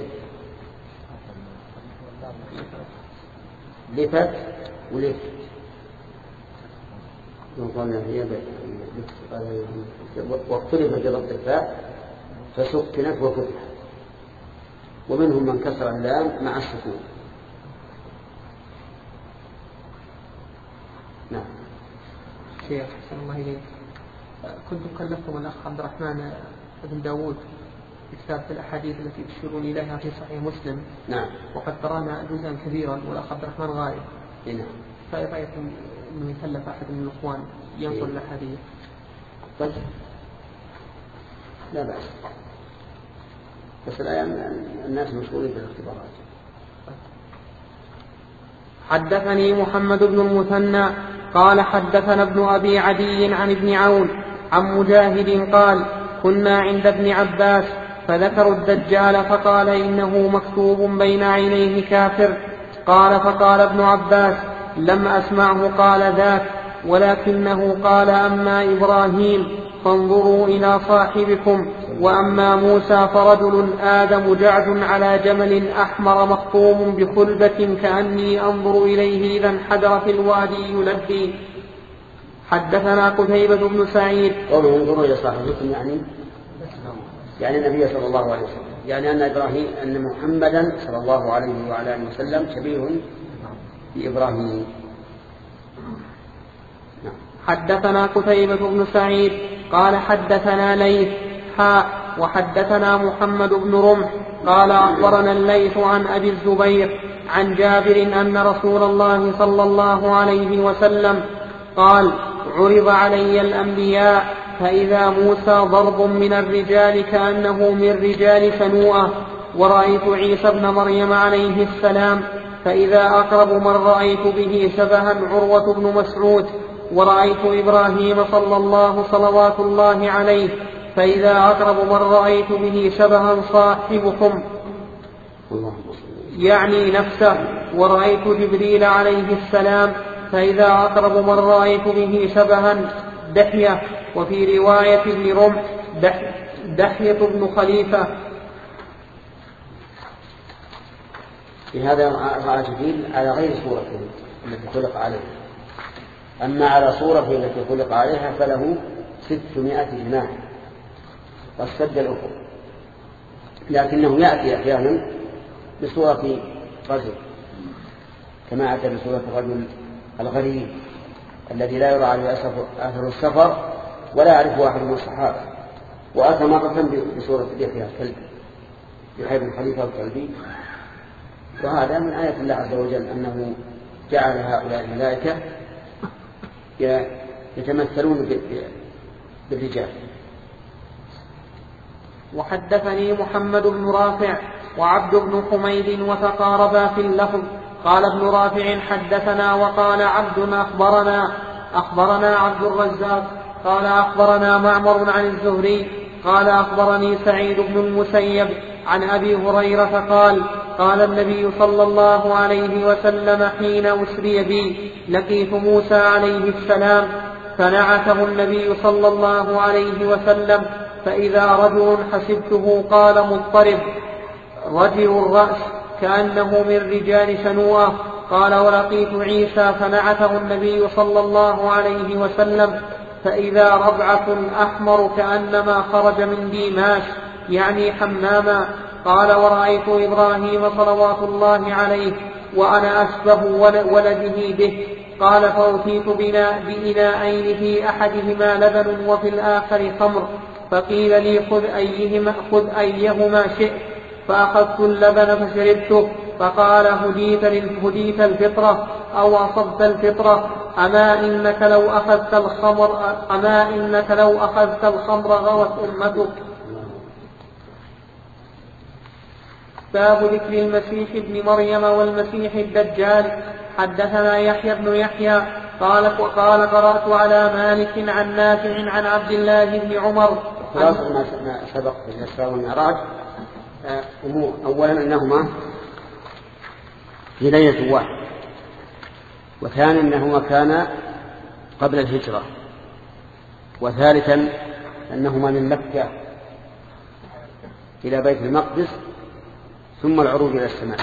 لفت ولفت. واختلف في ضبط الفاء فسكنت وفتحت، ومنهم من كسر اللام مع السكون. نعم. شيخ أحسن الله إليك، كنت كلفتم الأخ عبد الرحمن بن داود بكتابة الأحاديث التي تشيرون إليها في صحيح مسلم. نعم. وقد قرأنا جزءا كبيرا والأخ عبد الرحمن غائب. نعم. فإيه رأيكم أنه يكلف أحد من الإخوان ينقل الأحاديث؟ طيب لا بأس، بس الآن الناس مشغولين بالاختبارات. حدثني محمد بن المثنى قال حدثنا ابن أبي عدي عن ابن عون عن مجاهد قال كنا عند ابن عباس فذكروا الدجال فقال إنه مكتوب بين عينيه كافر. قال فقال ابن عباس لم أسمعه قال ذاك، ولكنه قال أما إبراهيم فانظروا إلى صاحبكم، وأما موسى فرجل آدم جعد على جمل أحمر مخطوم بخلبة كأني أنظر إليه إذا انحدر في الوادي يلبي. حدثنا قتيبة بن سعيد. قوله انظروا إلى صاحبكم يعني النبي صلى الله عليه وسلم، يعني أن محمدا صلى الله عليه وعلى آله وسلم شبيه بإبراهيم. حدثنا قتيبة بن سعيد قال حدثنا ليث وحدثنا محمد بن رمح قال أخبرنا الليث عن أبي الزبير عن جابر أن رسول الله صلى الله عليه وسلم قال عرض علي الأنبياء فإذا موسى ضرب من الرجال كأنه من رجال شنوءة، ورأيت عيسى ابن مريم عليه السلام فإذا أقرب من رأيت به شبها عروة بن مسعود، ورأيت إبراهيم صلوات الله عليه فإذا أقرب من رأيت به شبها صاحبكم يعني نفسه، ورأيت جبريل عليه السلام فإذا أقرب من رأيت به شبها دحية، وفي رواية ابن رمح دحية بن خليفة. في هذا رأى جبريل على غير صورته التي خلق عليها، أما على صورته التي خلق عليها فله 600 جناح واشتد الأفق، لكنه يأتي أحيانا بصورة رجل كما أتى بصورة الرجل الغريب الذي لا يرى عليه أثر السفر ولا يعرفه أحد من الصحابة، وأتى مرة بصورة دحية الكلب يحيى بن خليفة الكلبي. وهذا من آية الله عز وجل أنه جعل هؤلاء الملائكة يتمثلون بالرجال. وحدثني محمد بن رافع وعبد بن حميد وتقاربا في اللفظ. قال ابن رافع حدثنا وقال عبد أخبرنا عبد الرزاق قال أخبرنا معمر عن الزهري قال أخبرني سعيد بن المسيب عن أبي هريرة قال النبي صلى الله عليه وسلم حين أسري بي لقيت موسى عليه السلام فنعته النبي صلى الله عليه وسلم فإذا رجل حسبته قال مضطرب رجل الرأس كأنه من رجال شنوءة. قال ولقيت عيسى فنعته النبي صلى الله عليه وسلم فإذا ربعة أحمر كأنما خرج من ديماش يعني حماما. قال ورأيت إبراهيم صلوات الله عليه وأنا أشبه ولده به قال فأتيت بإناءين في أحدهما لبن وفي الآخر خمر، فقيل لي خذ أيهما شئت، فأخذت اللبن فشربته، فقال هديت الفطرة أو أصبت الفطرة، أما إنك لو أخذت الخمر غوت أمتك. باب ذكر المسيح ابن مريم والمسيح الدجال. حدثنا يحيى بن يحيى قال قرأت على مالك عن نافع عن عبد الله بن عمر. خلاصة ما سبق في الإسراء والمعراج أمور. أولا أنهما في ليلة واحدة، وثانيا أنهما كانا قبل الهجرة، وثالثا أنهما من مكة إلى بيت المقدس ثم العروج إلى السماء،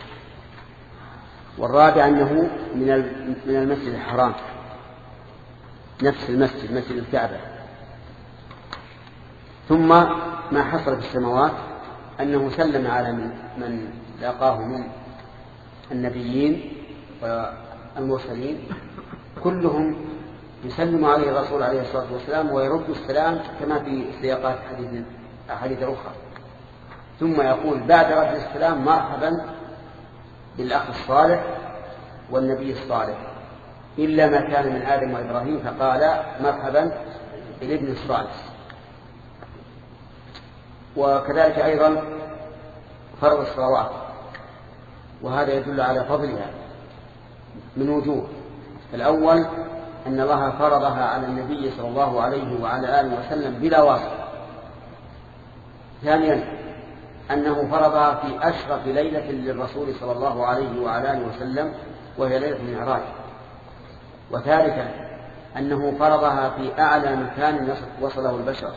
والرابع أنه من المسجد الحرام، نفس المسجد مسجد الكعبة. ثم ما حصل في السماوات أنه سلم على من لاقاه من النبيين والمرسلين، كلهم يسلم عليه الرسول عليه الصلاة والسلام ويرد السلام كما في سياقات أحاديث أخرى، ثم يقول بعد رد السلام مرحبا بالأخ الصالح والنبي الصالح، إلا ما كان من آدم وإبراهيم فقال مرحبا بالابن الصالح. وكذلك أيضا فرض الصلوات، وهذا يدل على فضلها من وجوه. الأول أن الله فرضها على النبي صلى الله عليه وعلى آله وسلم بلا واسطة. ثانيا أنه فرضها في أشرف ليلة للرسول صلى الله عليه وعلى آله وسلم وهي ليلة المعراج. وثالثا أنه فرضها في أعلى مكان وصله البشر.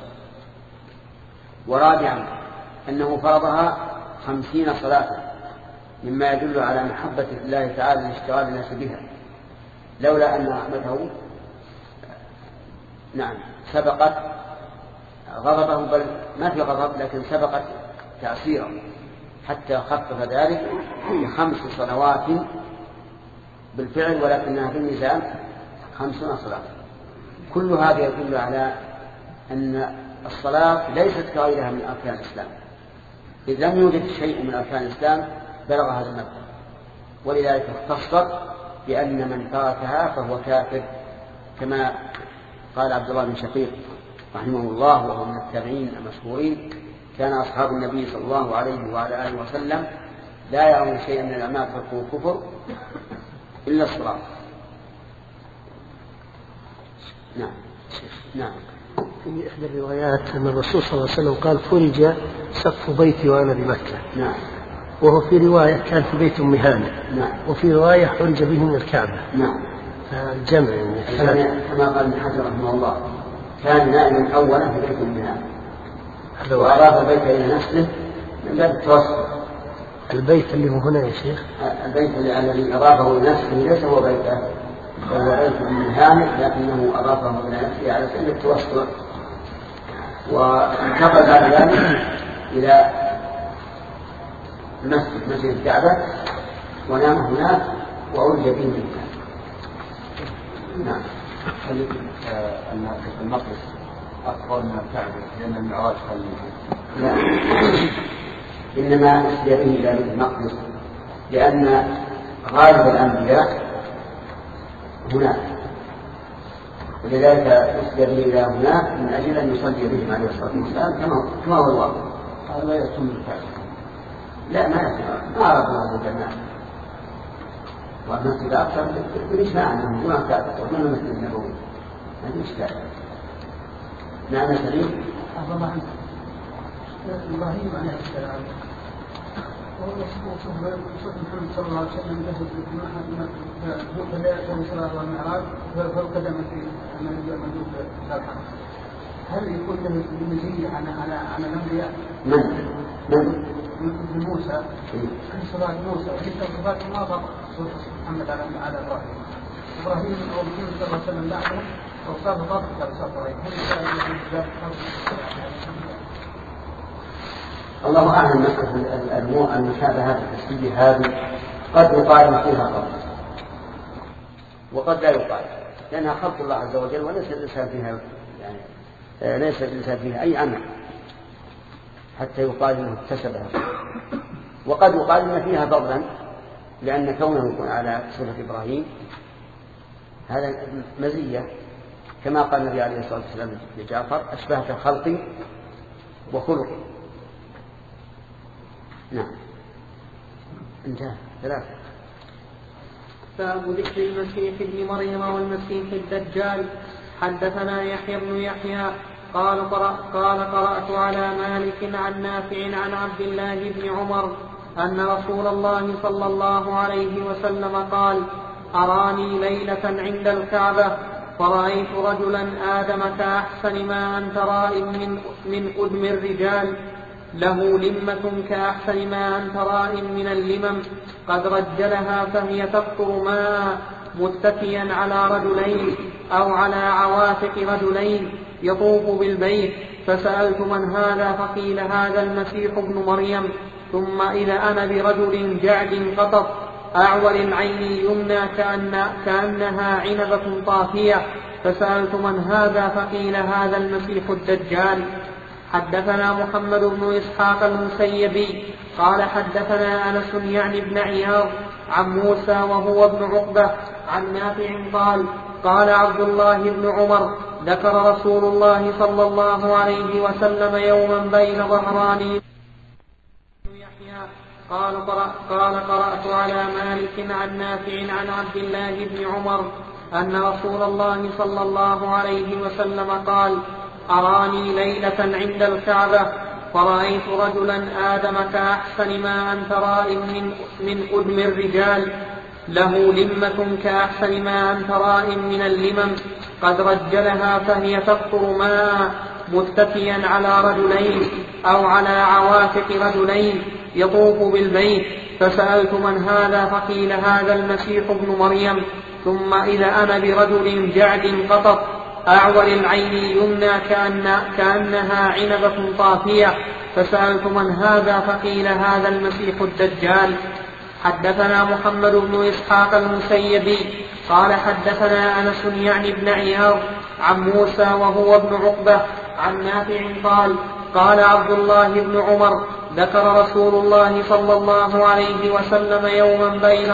ورابعا أنه فرضها 50 صلاة، مما يدل على محبة الله تعالى لاشتغال الناس بها، لولا أن رحمته سبقت غضبه، بل ما في غضب لكن سبقت تعسيره، حتى خفف ذلك ب5 صلوات بالفعل، ولكنها في الميزان 50 صلاة. كل هذا يدل على أن الصلاة ليست كغيرها من أركان الإسلام، إذ لم يوجد شيء من أركان الإسلام بلغ هذا المبلغ، ولذلك اختصت بأن من تركها فهو كافر، كما قال عبد الله بن شقيق رحمه الله وهو من التابعين المشهورين: كان أصحاب النبي صلى الله عليه وعلى آله وسلم لا يرون شيئا من الأعمال تركه كفر إلا الصلاة. نعم. في إحدى الروايات أن الرسول صلى الله عليه وسلم قال: فرج سقف بيتي وأنا بمكة. نعم. وهو في رواية كان في بيت أم هانئ. نعم. وفي رواية حرج به من الكعبة. نعم. الجمع كما قال ابن حجر رحمه الله: كان نائما أولا في بيت أم هانئ، وأضاف البيت إلى نفسه من باب التوسط. البيت اللي هو هنا يا شيخ، البيت الذي أضافه لنفسه ليس هو بيته، هو بيت أم هانئ، لكنه أضافه إلى نفسه على سبيل التوسط، وانتقل بعد ذلك إلى مسجد الكعبة ونام هناك وعرج به منها. نعم. أن المقدس أكبر من الكعبة لأن المعراج لا، إنما أسري به إلى بيت المقدس لأن غالب الأنبياء هناك، ولذلك أسري به إلى هناك من أجل أن يصلي بهم عليه الصلاة والسلام كما هو الواقع. هذا لا يأتون من الكعبة. لا، ما أردنا أن الجماعة والمسجد أكثر بالإجماع أنه هو كعبة ومن المسجد النبوي، ما في إشكال. نعم سليم. إبراهيم عليه السلام وصف محمد صلى الله عليه وسلم جسد في الإسراء والمعراج فالقدم في المندوب الحق، هل يكون له مزية على الأنبياء؟ من موسى في صلاة موسى وفي صلاة ما ضبط صورة محمد على إبراهيم أو محمد صلى الله عليه وسلم بعده وصار ضبط على صلاة الله أعلم. مسألة المشابهات التسبيح هذه قد يقال فيها قول، وقد لا يقال، لأنها خلق الله عز وجل وليس الإنسان فيها ليس الإنسان فيها أي عمل حتى يقال أنه اكتسبها. وقد يقال أن فيها فضلا، لأن كونه يكون على صفة إبراهيم هذا مزية، كما قال النبي عليه الصلاة والسلام لجعفر: أشبهت خلقي وخلقي. نعم. انتهى. 3. باب ذكر المسيح ابن مريم والمسيح الدجال. حدثنا يحيى بن يحيى قال قرأت على مالك عن نافع عن عبد الله بن عمر أن رسول الله صلى الله عليه وسلم قال: أراني ليلة عند الكعبة فرأيت رجلا آدم كأحسن ما أنت رائم من أدم الرجال، له لمة كأحسن ما أنت رائم من اللمم، قد رجلها فهي تقطر ماء، متكيا على رجلين أو على عواتق رجلين، يطوف بالبيت. فسألت: من هذا؟ فقيل: هذا المسيح ابن مريم. ثم إذا أنا برجل جعد قطط أعور العين اليمنى كأنها عنبة طافية. فسألت: من هذا؟ فقيل: هذا المسيح الدجال. حدثنا محمد بن إسحاق المسيبي قال حدثنا أنس يعني بن عياض عن موسى وهو ابن عقبة عن نافع قال عبد الله بن عمر: ذكر رسول الله صلى الله عليه وسلم يوما بين ظهراني يحيى قال قرأت على مالك عن نافع عن عبد الله بن عمر أن رسول الله صلى الله عليه وسلم قال: أراني ليلة عند الكعبة فرأيت رجلا آدم كأحسن ما أنت رائم من أدم الرجال، له لمة كأحسن ما أنت رائم من اللمم، قد رجلها فهي تقطر ماء، متكيا على رجلين أو على عواتق رجلين، يطوف بالبيت. فسألت: من هذا؟ فقيل: هذا المسيح ابن مريم. ثم إذا أنا برجل جعد قطط أعور العين اليمنى كأنها عنبة طافية. فسألت: من هذا؟ فقيل: هذا المسيح الدجال. حدثنا محمد بن إسحاق المسيبي قال حدثنا أنس يعني بن عياض عن موسى وهو ابن عقبة عن نافع قال عبد الله بن عمر: ذكر رسول الله صلى الله عليه وسلم يوما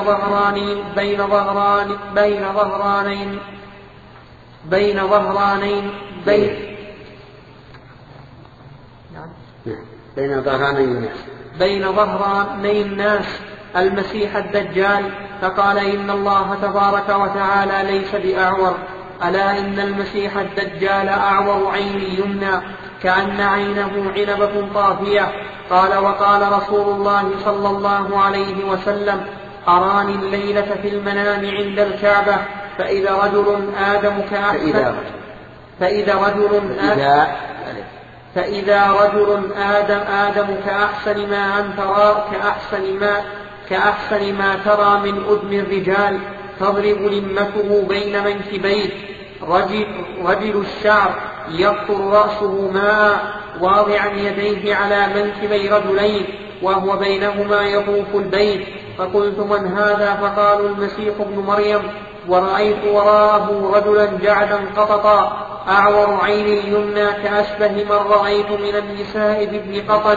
بين ظهراني الناس المسيح الدجال، فقال: إن الله تبارك وتعالى ليس بأعور، ألا إن المسيح الدجال أعور عين يمنى كأن عينه عنبة طافية. قال: وقال رسول الله صلى الله عليه وسلم: أراني الليلة في المنام عند الكعبة فإذا رجل آدم كأحسن ما أنت كأحسن ما ترى من أدم الرجال، تضرب لمته بين منكبيه، رجل الشعر يقطر رأسه ماء، واضعا يديه على منكبي رجلين وهو بينهما يطوف البيت. فقلت: من هذا؟ فقالوا: المسيح ابن مريم. ورأيت وراءه رجلا جعدا قططا أعور عين اليمنى كأشبه من رأيت من النساء بابن قطن.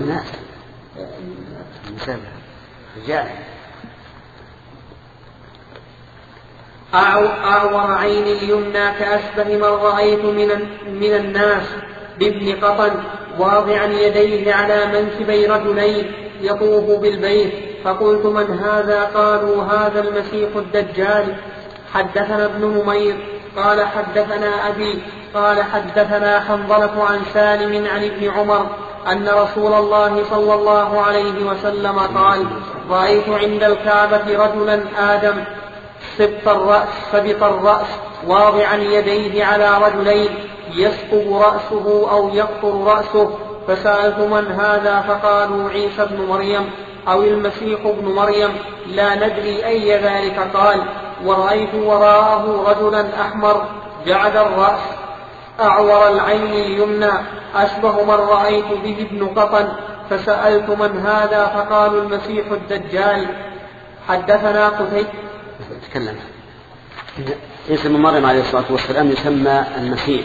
أعور عين اليمنى كأشبه من رأيت من الناس بابن قطن، واضعا يديه على منكبي رجلين يطوف بالبيت. فقلت: من هذا؟ قالوا: هذا المسيح الدجال. حدثنا ابن نمير قال حدثنا أبي قال حدثنا حنظلة عن سالم عن ابن عمر أن رسول الله صلى الله عليه وسلم قال: رأيت عند الكعبة رجلا آدم سبط الرأس واضعا يديه على رجلين يسقط رأسه أو يقطر رأسه. فسألت: من هذا؟ فقالوا: عيسى بن مريم أو المسيح ابن مريم، لا ندري أي ذلك. قال: ورأيت وراءه رجلا أحمر جعد الرأس أعور العين اليمنى أشبه من رأيت به ابن قطن. فسألت: من هذا؟ فقالوا: المسيح الدجال. حدثنا قتيبة عيسى بن مريم عليه الصلاة والسلام يسمى المسيح،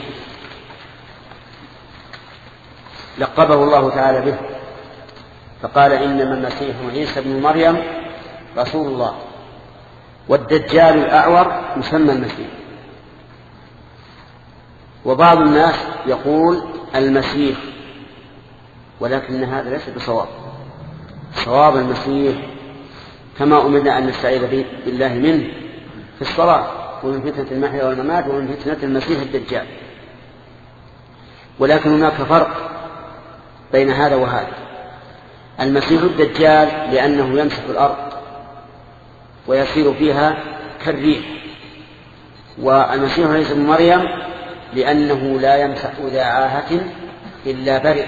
لقبه الله تعالى به، فقال إنما المسيح عيسى بن مريم رسول الله. والدجال الأعور يسمى المسيح. وبعض الناس يقول المسيح، ولكن هذا ليس بصواب. صواب المسيح كما أمرنا أن نستعيذ بالله منه في الصلاة، ومن فتنة المحيا والممات، ومن فتنة المسيح الدجال. ولكن هناك فرق بين هذا وهذا. المسيح الدجال لأنه يمسح الأرض ويسير فيها كالريح، والمسيح عيسى بن مريم لأنه لا يمسح ذا عاهة إلا برئ،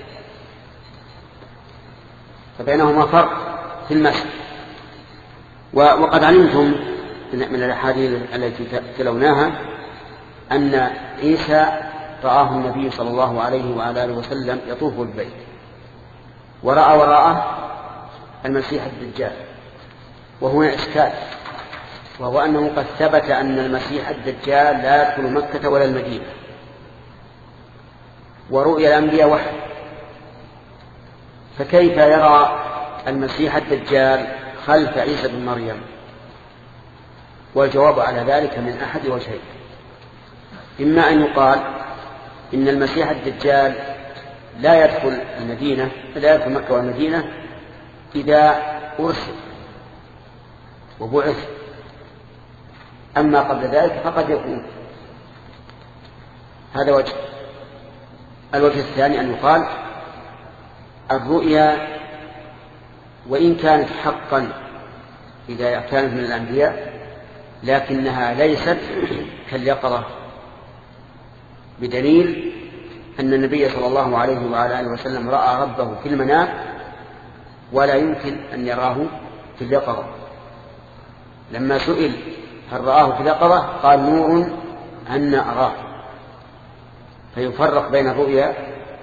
فبينهما فرق في المسح. وقد علمتم من الأحاديث التي تلوناها أن عيسى رآه النبي صلى الله عليه وعلى آله وسلم يطوف البيت، ورأى وراءه المسيح الدجال. وهنا إشكال، وهو أنه قد ثبت أن المسيح الدجال لا يدخل مكة ولا المدينة، ورؤيا الأنبياء وحي، فكيف يرى المسيح الدجال خلف عيسى بن مريم؟ والجواب على ذلك من أحد وجهين: إما أن يقال إن المسيح الدجال لا يدخل المدينة، لا يدخل مكة والمدينة إذا أرسل وبعث، أما قبل ذلك فقد يكون. هذا وجه. الوجه الثاني أن يقال الرؤيا وإن كانت حقا إذا كانت من الأنبياء لكنها ليست كاليقظة، بدليل أن النبي صلى الله عليه وعلى آله وسلم رأى ربه في المنام ولا يمكن أن يراه في اليقظة. لما سئل هل رآه في اليقظة قال نور أن أراه. فيفرق بين الرؤيا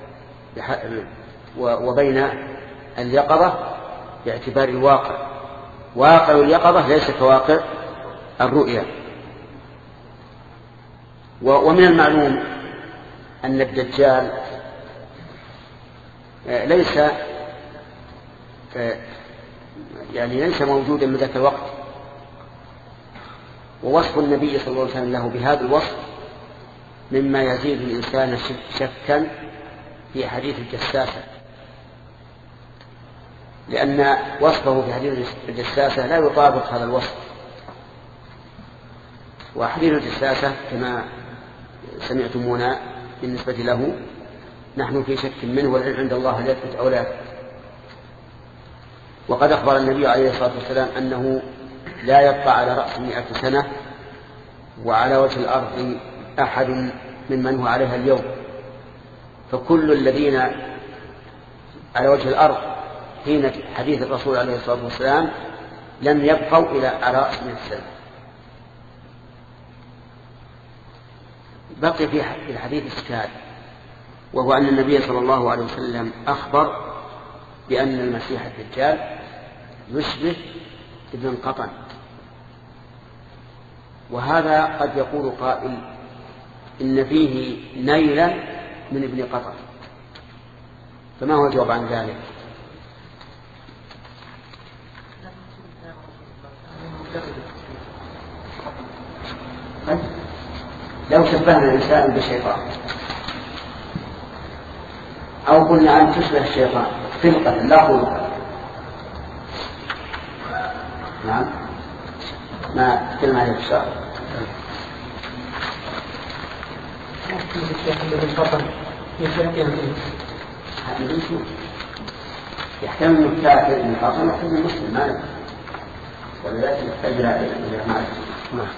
وبين اليقظة باعتبار الواقع. واقع اليقظة ليس كواقع الرؤيا. ومن المعلوم أن الدجال ليس موجودا من ذاك الوقت، ووصف النبي صلى الله عليه وسلم له بهذا الوصف مما يزيد الإنسان شكا في حديث الجساسة، لأن وصفه في حديث الجساسة لا يطابق هذا الوصف. وحديث الجساسة كما سمعتمونا بالنسبة له نحن في شك منه، والعلم عند الله هل يثبت أو لا. وقد أخبر النبي عليه الصلاة والسلام أنه لا يبقى على رأس 100 سنة وعلى وجه الأرض أحد ممن هو عليها اليوم، فكل الذين على وجه الأرض حين حديث الرسول عليه الصلاة والسلام لم يبقوا إلى على رأس 100 سنة. بقي في الحديث إشكال، وهو أن النبي صلى الله عليه وسلم أخبر بأن المسيح الدجال يشبه ابن قطن، وهذا قد يقول قائل إن فيه نيلا من ابن قطن، فما هو الجواب عن ذلك؟ لو شبهنا الإنسان بشيطان أو قلنا أن تشبه الشيطان خلقة لا خلقة، نعم ما كلمة هي الشعر يحتمل أنه كافر من الحاصل ويحتمل مسلم ما يحتمل، ولذلك يحتاج إلى معرفة.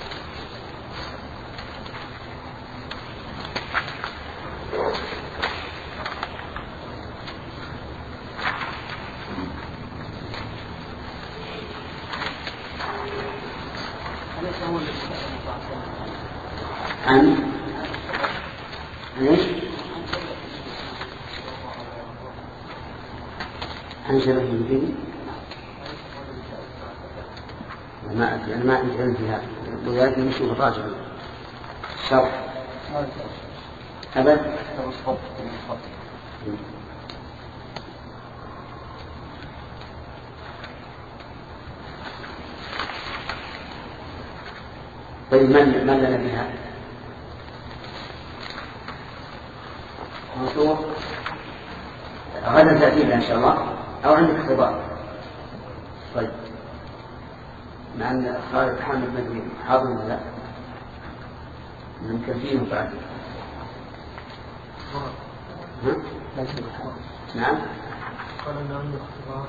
عن شبه النبي ما أدري، أنا ما عندي علم في هذا. ولذلك نمشي مراجعا الشرح أبد. طيب من لنا بها؟ منصور غدا تأتينا إن شاء الله أو عندك اختبار؟ طيب مع أن خالد حامد مدري حاضر ولا لا؟ يمكن فيه بعد. نعم قال أنه عنده اختبار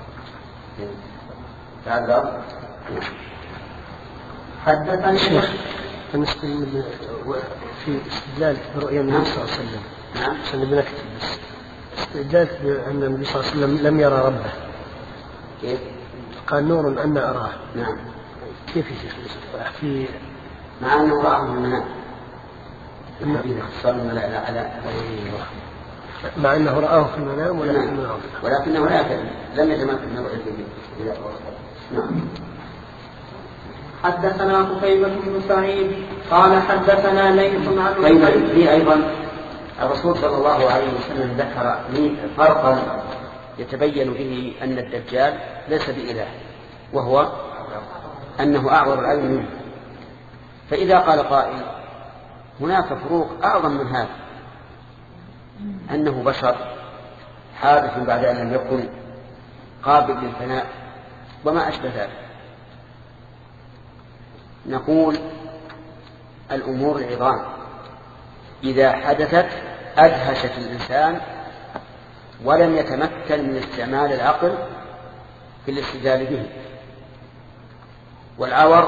بعد. حدثني شيخ بالنسبة في استدلال برؤيا النبي صلى الله عليه وسلم. نعم عشان بنكتب بس استدلال أن النبي صلى الله عليه وسلم لم يرى ربه. كيف؟ قال نور أن أراه. نعم كيف يا شيخ؟ في مع أنه رآه في المنام. مع أنه رآه في المنام ولكنه لم يتمكن من رؤيته. نعم. حدثنا قتيبة بن سعيد قال حدثنا ليث عن لي أيضا الرسول صلى الله عليه وسلم ذكر لي فرقا يتبين به أن الدجال ليس بإله، وهو أنه أعور العين منه. فإذا قال قائل هناك فروق أعظم من هذا، أنه بشر حادث بعد أن لم يكن قابل للفناء وما أشبه ذلك، نقول الأمور العظام إذا حدثت أدهشت الإنسان ولم يتمكن من استعمال العقل في الاستدلال به. والعور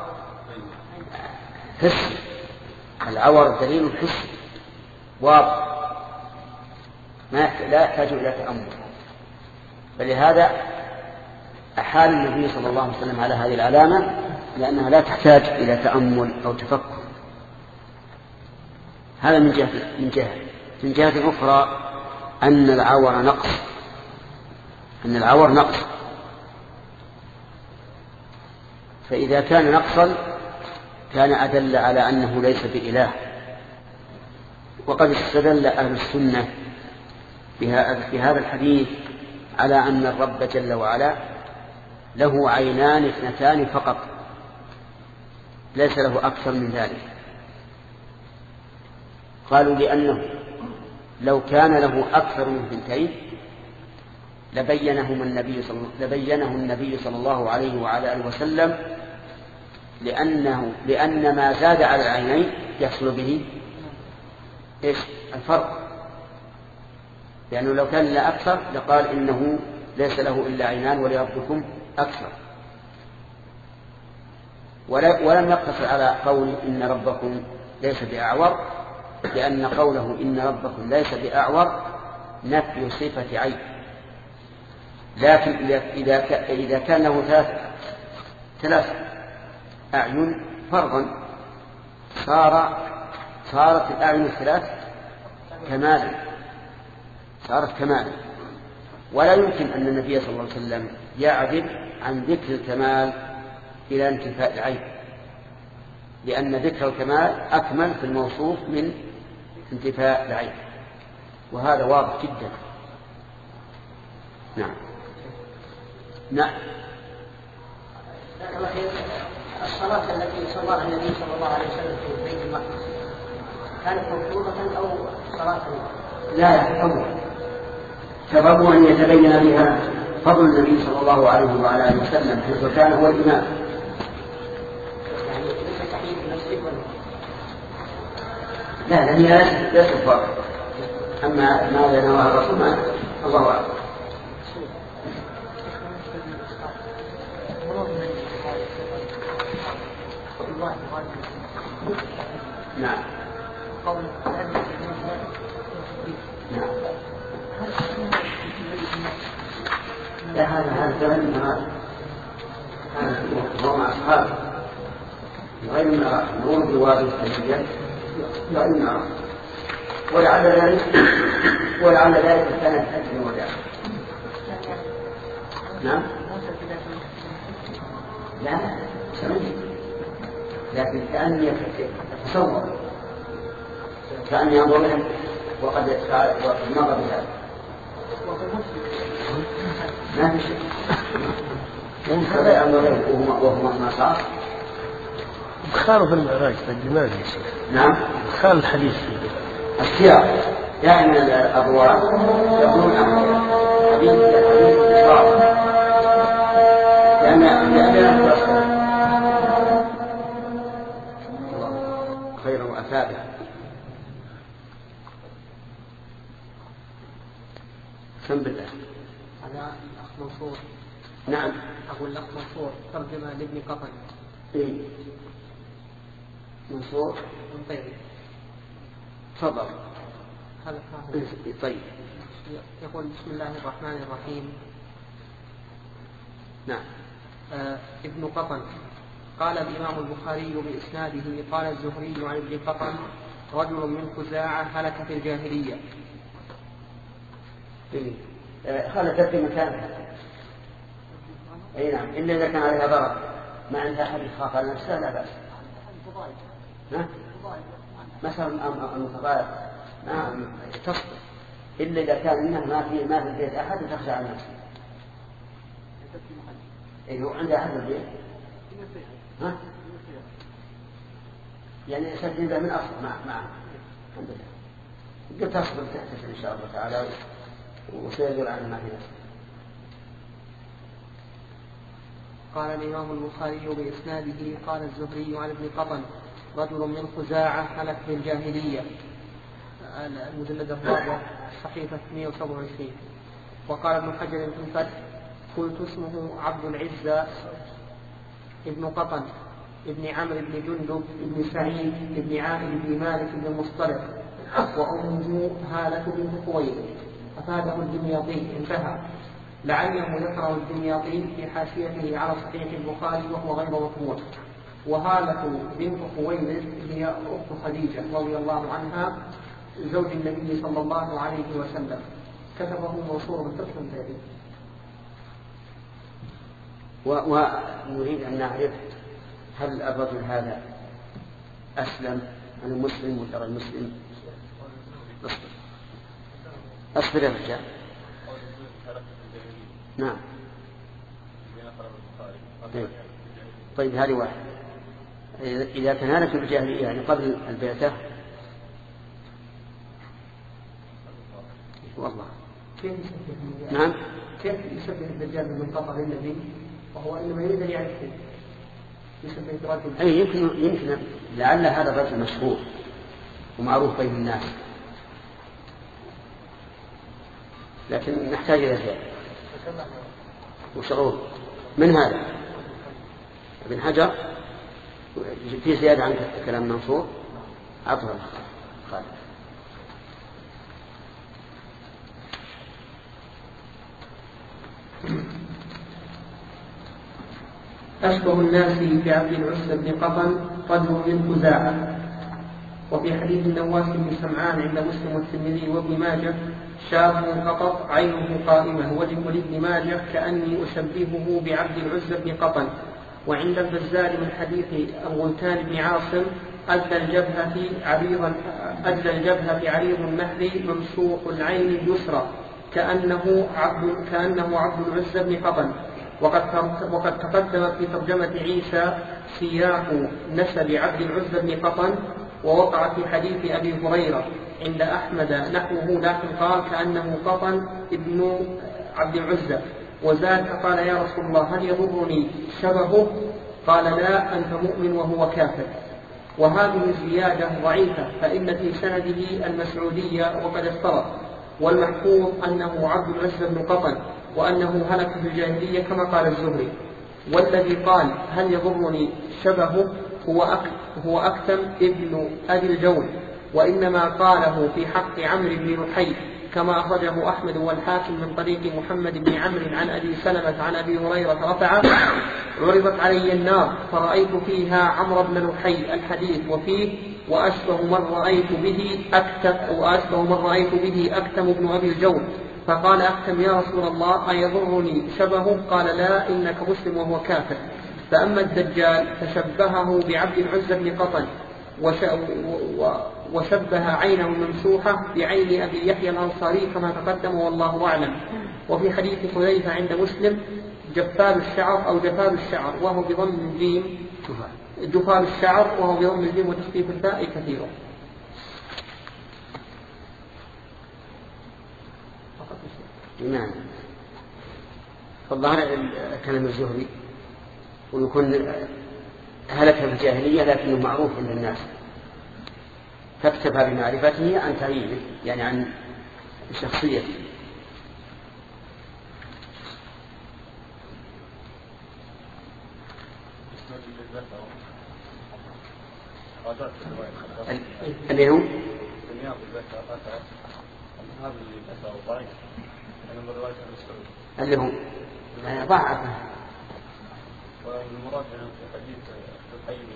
حسي، العور دليل حسي واضح لا يحتاج إلى تأمل، فلهذا أحال النبي صلى الله عليه وسلم على هذه العلامة لأنها لا تحتاج إلى تأمل أو تفكر. هذا من جهة أخرى أن العور نقص، فإذا كان نقصا كان أدل على أنه ليس بإله. وقد استدل أهل السنة في هذا الحديث على أن الرب جل وعلا له عينان اثنتان فقط، ليس له أكثر من ذلك. قالوا لأنه لو كان له أكثر من ثنتين لبينه النبي صلى الله عليه وعلى آله وسلم، لأن ما زاد على العينين يحصل به الفرق، لأنه لو كان لا أكثر لقال إنه ليس له إلا عينان ولربكم أكثر، ولم يقتصر على قول إن ربكم ليس بأعور، لأن قوله إن ربكم ليس بأعور نفي صفة عين. لكن إذا كان له ثلاث أعين فرضا صارت الأعين الثلاث صارت كمالا، ولا يمكن أن النبي صلى الله عليه وسلم يعدل عن ذكر الكمال إلى انتفاء العين، لأن ذكر الكمال أكمل في الموصوف من انتفاء العين، وهذا واضح جدا. نعم. الصلاة التي صلاها النبي صلى الله عليه وسلم في بيت المقدس كانت مفروضة أو صلاة؟ لا، سبب أن يتبين بها فضل النبي صلى الله عليه وعلى آله وسلم حيث كان هو الإمام. يعني ليس تحييد المسجد لا، هي ليست فرض. أما ما ينوى الرسول الله أعلم. نعم. لا، هذا زمن المراجع، هو مع أصحابه غير المراجع، يمر بوادي السجية غير المراجع، ولعل ذلك كانت أجل الوداع. نعم. لا، سمعت لكن كأني أتصور كأني أنظر لهم وقد مضى بهذا ما في شيء هذا أمر وهو ما صار خالف المعراج لماذا يا شيخ؟ نعم خالف الحديث السياق دائما الأبواب يقولون عن حديث الإسراء لأن خيرا وأثابا. سم بالله. هذا الأخ منصور. نعم. أقول الأخ منصور ترجمة لابن قطن. إيه. منصور. طيب. تفضل. هذا طيب. يقول بسم الله الرحمن الرحيم. نعم. ابن قطن قال الإمام البخاري بإسناده قال الزهري عن ابن قطن رجل من خزاعة هلك في الجاهلية. خلت في مكانها. أي نعم إلا إذا كان عليها ضرر ما عندها أحد يخاف على نفسها لا بأس. مثلا المتضايق ما تصبر إلا إذا كان منها ما في البيت أحد تخشى على نفسها. إيه هو عنده أحد البيت. ها؟ يعني سجن من أصل معه الحمد لله. قلت تصبر تحتسب إن شاء الله تعالى وسيزول عن ما في نفسه. قال الإمام البخاري بإسناده قال الزهري عن ابن قطن رجل من خزاعة هلك في الجاهلية. المجلد الرابع صحيفة 127. وقال ابن حجر في الفتح قلت اسمه عبد العزة ابن قطن ابن عمرو بن جندب ابن سعيد ابن عامر بن مالك بن المصطلق وأمه هالة بنت خويلد أفاده الدمياطي انتهى. لعله ذكره الدمياطي في حاشيته على صحيح البخاري وهو غير مطبوع. وهالة بنت خويلد هي أخت خديجة رضي الله عنها زوج النبي صلى الله عليه وسلم. كتبه منصور بن فتح ذلك. ونريد أن نعرف هل الرجل هذا أسلم عن المسلم ولا غير المسلم؟ أصبر يا رجال. نعم. طيب هذه واحد. إذا كان هذا في الجاهلية يعني قبل البعثة والله نعم كيف يشبه الدجال بالمنطقة للنبي وهو إنما يريد أن يعرفه يشبه رجل أي يمكن لعل هذا الرجل مشهور ومعروف بين الناس لكن نحتاج إلى زيادة وشعور من هذا ابن حجر في زيادة عن كلام منصور عطها خالد. أشبه الناس بعبد العزة بن قطن رجل من خزاعة. وفي حديث النواس بن سمعان عند مسلم والترمذي وابن ماجه شاب قطط عينه قائمة وجه لابن ماجه كأني أشبهه بعبد العزة بن قطن. وعند البزار من حديث الغلتان بن عاصم أدلى الجبهة عريض النهر ممسوح العين اليسرى كأنه عبد العزة بن قطن. وقد تقدم في ترجمة عيسى سياق نسب عبد العزة بن قطن ووقع في حديث أبي هريرة عند أحمد نحوه لكن قال كأنه قطن ابن عبد العزة. وزاد قال يا رسول الله هل يضرني شبهه؟ قال لا أنت مؤمن وهو كافر. وهذه الزيادة ضعيفة فإن في سنده المسعودية وقد افترض. والمحفوظ أنه عبد العزة بن قطن وأنه هلك في الجاهلية كما قال الزهري. والذي قال هل يضرني شبهه هو أكتم ابن أبي الجول وإنما قاله في حق عمرو بن لحي كما أخرجه أحمد والحاكم من طريق محمد بن عمرو عن أبي سلمة عن أبي هريرة رفع عرضت علي النار فرأيت فيها عمرو بن لحي الحديث وفيه وأشبه من رأيت به أكتم ابن أبي الجول. فقال أكتم يا رسول الله أيضرني شبهه؟ قال لا إنك مسلم وهو كافر. فأما الدجال فشبهه بعبد العزى بن قطن وشبه عينه الممسوحة بعين أبي يحيى الأنصاري كما تقدم والله أعلم. وفي حديث حذيفة عند مسلم جفال الشعر أو جفال الشعر وهو بضم الجيم جفال الشعر وهو بضم الجيم وتخفيف الفاء كثيرا. نعم. فالظاهر كلام الزهري ويكون هلك في الجاهلية لكنه معروف عند الناس فاكتفى بمعرفته عن تعيينه يعني عن شخصيته. اللي هو اللي هو ضعف والمراد في حديث الحي بن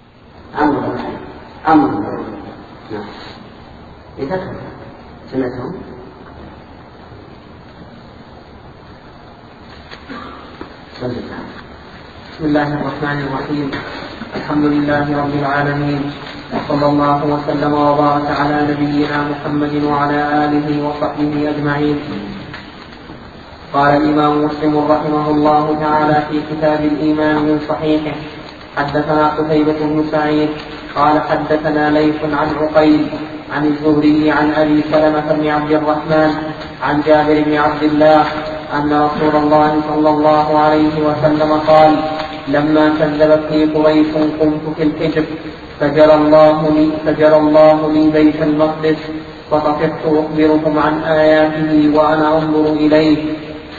عمرو نعم. إذا سمعتهم بسم الله الرحمن الرحيم. الحمد لله رب العالمين وصلى الله وسلم وبارك على نبينا محمد وعلى آله وصحبه أجمعين. قال الإمام مسلم رحمه الله تعالى في كتاب الإيمان من صحيحه: حدثنا قتيبة بن سعيد قال حدثنا ليث عن عقيل عن الزهري عن أبي سلمة بن عبد الرحمن عن جابر بن عبد الله أن رسول الله صلى الله عليه وسلم قال: لما كذبتني قريش قمت في الحجر فجرى الله لي بيت المقدس فطفقت أخبركم عن آياته وأنا أنظر إليه.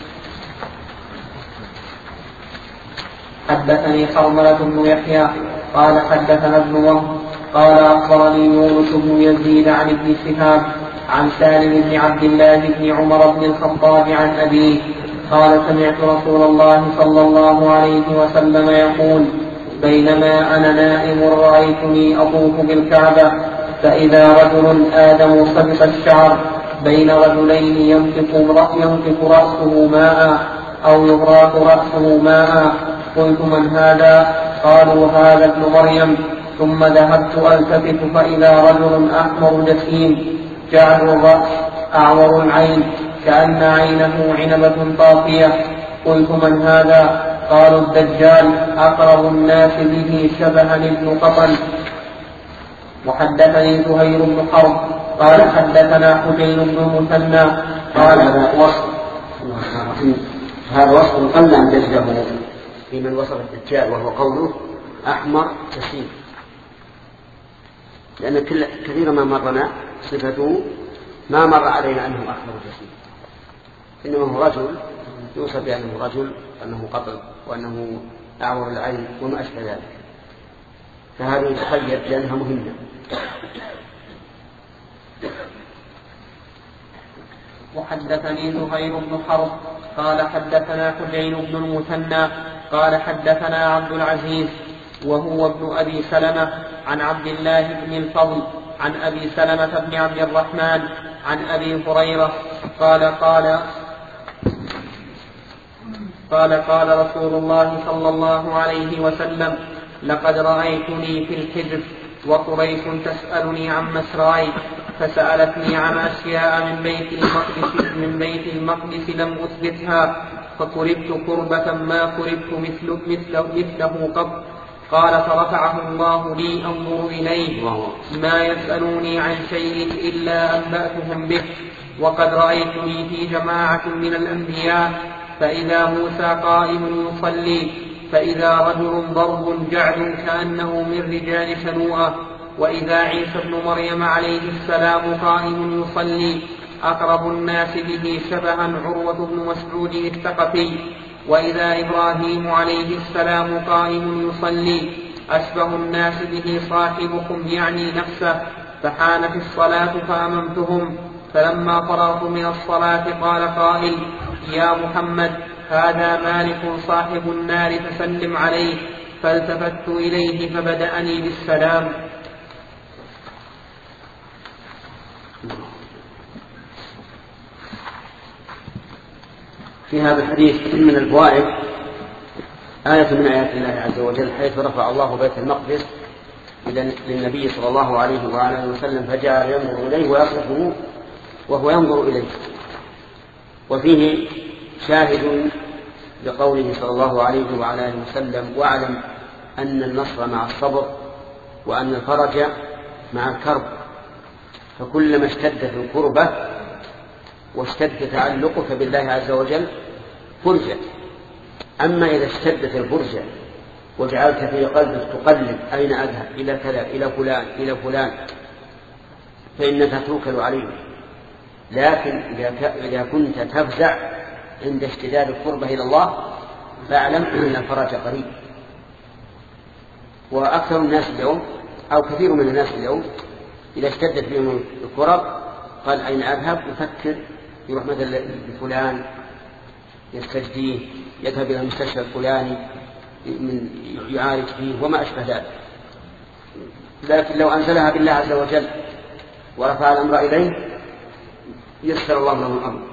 حدثني حرملة بن يحيى قال حدثنا ابن وهب قال أخبرني يونس بن يزيد عن ابن شهاب عن سالم بن عبد الله بن عمر بن الخطاب عن أبيه قال: سمعت رسول الله صلى الله عليه وسلم يقول: بينما أنا نائم رأيتني أطوف بالكعبة فإذا رجل آدم سبق الشعر بين رجلين ينطق رأسه ماء أو يغراق رأسه ماء. قلت: من هذا؟ قالوا: هذا ابن مريم. ثم ذهبت ألتفت فإذا رجل أحمر جسيم جعد الرأس أعور العين كأن عينه عنبة طافية. قلت: من هذا؟ قالوا: الدجال أقرب الناس به شبها ابن قطن. وحدثني زهير بن حرب قال حدثنا حسين بن المثنى قال: هذا وصف قل أن تجده في من وصف الدجال وهو قوله أحمر جسيم، لأن كثيرا ما مرنا صفته ما مر علينا أنه أحمر جسيم، إنه هو رجل يوصف بأنه رجل أنه قطن وأنه أعور العين وما أشبه ذلك، فهذه تقيد لأنها مهمة. وحدثني زهير بن حرب قال حدثنا حسين بن المثنى قال حدثنا عبد العزيز وهو ابن أبي سلمة عن عبد الله بن الفضل عن أبي سلمة بن عبد الرحمن عن أبي هريرة قال رسول الله صلى الله عليه وسلم: لقد رأيتني في الحجر وقريش تسألني عن مسراي فسألتني عن أشياء من بيت المقدس لم أثبتها فكربت كربة ما كربت مثله قط. قال: فرفعه الله لي أنظر إليه ما يسألوني عن شيء إلا أنبأتهم به. وقد رأيتني في جماعة من الأنبياء فإذا موسى قائم يصلي فإذا رجل ضرب جعد كأنه من رجال شنوءة، وإذا عيسى بن مريم عليه السلام قائم يصلي أقرب الناس به شبها عروة بن مسعود الثقفي، وإذا إبراهيم عليه السلام قائم يصلي أشبه الناس به صاحبكم يعني نفسه. فحانت الصلاة فأممتهم، فلما فرغت من الصلاة قال قائل: يا محمد هذا مالك صاحب النار فسلم عليه. فالتفت إليه فبدأني بالسلام. في هذا الحديث من الفوائد آية من آيات الله عز وجل حيث رفع الله بيت المقدس للنبي صلى الله عليه وآله وسلم فجعل ينظر إليه ويصرفه وهو ينظر إليه. وفيه شاهد لقوله صلى الله عليه وعلى آله وسلم: واعلم أن النصر مع الصبر وأن الفرج مع الكرب، فكلما اشتدت الكربة واشتد تعلقك بالله عز وجل فرجت. أما إذا اشتدت الفرجة وجعلت في قلبك تقلب أين أذهب إلى كذا إلى فلان إلى فلان فإنك توكل عليه. لكن إذا كنت تفزع عند اشتداد القربة إلى الله فاعلم أن الفرج قريب. وأكثر الناس اليوم أو كثير من الناس اليوم إذا اشتدت بهم الكرب قال أين أذهب، يفكر يروح مثلا لفلان يستجديه، يذهب إلى المستشفى الفلاني يعالج فيه وما أشبه ذلك. لكن لو أنزلها بالله عز وجل ورفع الأمر إليه يسر الله له الأمر.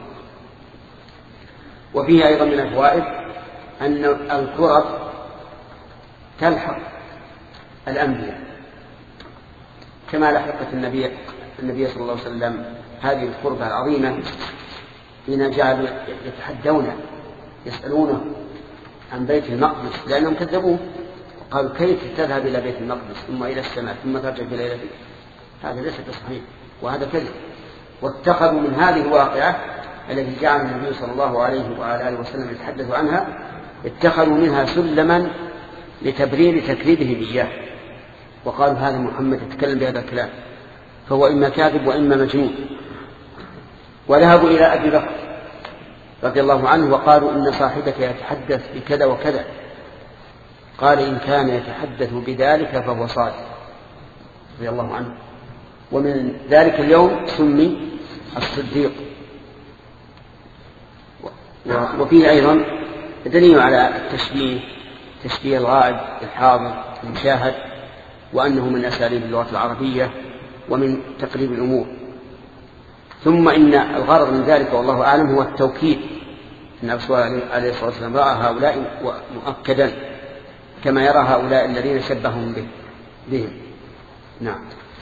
وفيه أيضا من الفوائد أن الكرب تلحق الأنبياء كما لحقت النبي صلى الله عليه وسلم هذه القربة العظيمة حين جعلوا يتحدون يسألونه عن بيت المقدس لأنهم كذبوه قالوا: كيف تذهب إلى بيت المقدس ثم إلى السماء ثم ترجع إلى الأرض؟ هذا ليس بصحيح وهذا كذب. واتخذوا من هذه الواقعة التي جعل النبي صلى الله عليه وعلى آله وسلم يتحدث عنها اتخذوا منها سلما لتبرير تكذيبهم إياه، وقالوا: هذا محمد يتكلم بهذا الكلام فهو إما كاذب وإما مجنون. وذهبوا إلى أبي بكر رضي الله عنه وقالوا: إن صاحبك يتحدث بكذا وكذا. قال: إن كان يتحدث بذلك فهو صادق رضي الله عنه. ومن ذلك اليوم سمي الصديق. وفيه أيضا دليل على تشبيه الغائب الحاضر المشاهد، وأنه من أساليب اللغة العربية ومن تقريب الأمور. ثم إن الغرض من ذلك والله أعلم هو التوكيد، أن الرسول عليه الصلاة والسلام رأى هؤلاء مؤكدا كما يرى هؤلاء الذين شبههم بهم. نعم.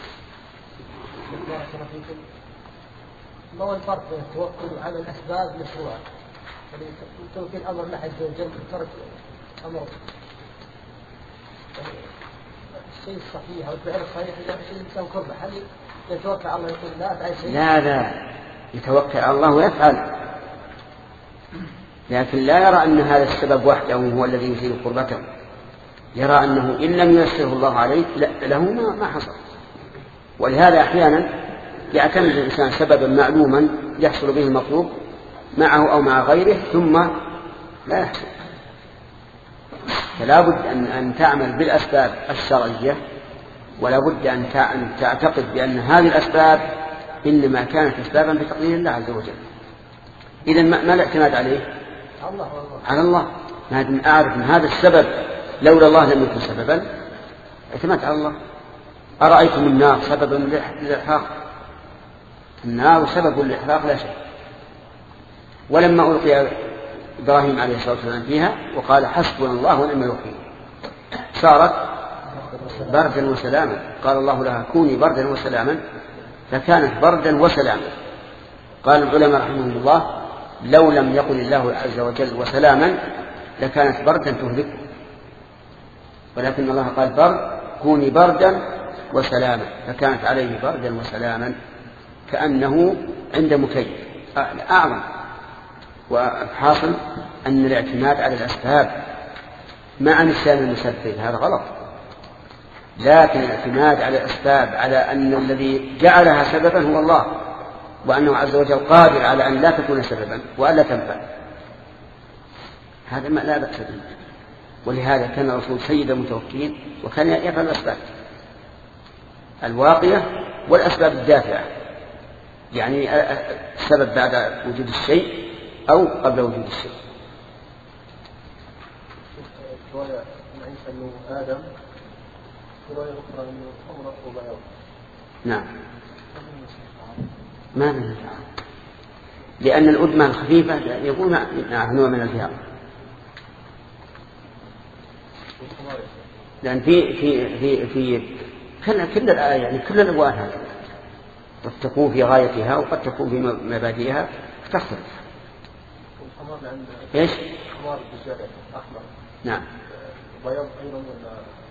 ما هو الفرق بين التوكل على الأسباب مشروعة، يعني توكيل أمر الله عز وجل ترك أمر الشيء الصحيح أو الفعل الصحيح إذا الإنسان كربة، هل يتوكل على الله يقول لا أفعل شيء؟ لا يتوكل على الله ويفعل، لكن لا يرى أن هذا السبب وحده هو الذي يزيل قربته، يرى أنه إن لم ييسره الله عليه له ما حصل. ولهذا أحيانا يعتمد الإنسان سببا معلوما يحصل به المطلوب معه أو مع غيره ثم لا يحصل. فلا بد أن تعمل بالأسباب الشرعية، ولا بد أن تعتقد بأن هذه الأسباب إنما كانت أسبابا بتقدير الله عز وجل. إذن ما الاعتماد عليه؟ على الله. ما أعرف أن هذا السبب لولا الله لم يكن سببا، اعتماد على الله. أرأيتم النار سببا للإحراق؟ النار سبب للإحراق لا شك. ولما ألقي إبراهيم عليه الصلاة والسلام فيها وقال: حسبنا الله ونعم الوكيل، صارت بردا وسلاما. قال الله لها: كوني بردا وسلاما، فكانت بردا وسلاما. قال العلماء رحمهم الله: لو لم يقل الله عز وجل وسلاما لكانت بردا تهلك، ولكن الله قال برد، كوني بردا وسلاما، فكانت عليه بردا وسلاما كأنه عند مكيف أعظم. وحاصل أن الاعتماد على الأسباب مع نسيان المسبب هذا غلط، لكن الاعتماد على الأسباب على أن الذي جعلها سببا هو الله، وأنه عز وجل قادر على أن لا تكون سببا وألا تنفع، هذا ما لا بأس به. ولهذا كان الرسول سيد المتوكلين وكان يفعل الأسباب الواقية والأسباب الدافعة، يعني السبب بعد وجود الشيء أو قبل وجود الشيء. رواية عن عيسى أنه آدم، رواية أخرى أنه أمر وبياض. نعم. ما من الفعل، لأن الأدمة الخفيفة يكون نوع من الفعل. لأن في كل يعني كل الألوان هذه قد تكون في غايتها وقد تكون في مبادئها تختلف. ايش؟ حمار بالزرع احمر. نعم. بياض ايضا ولا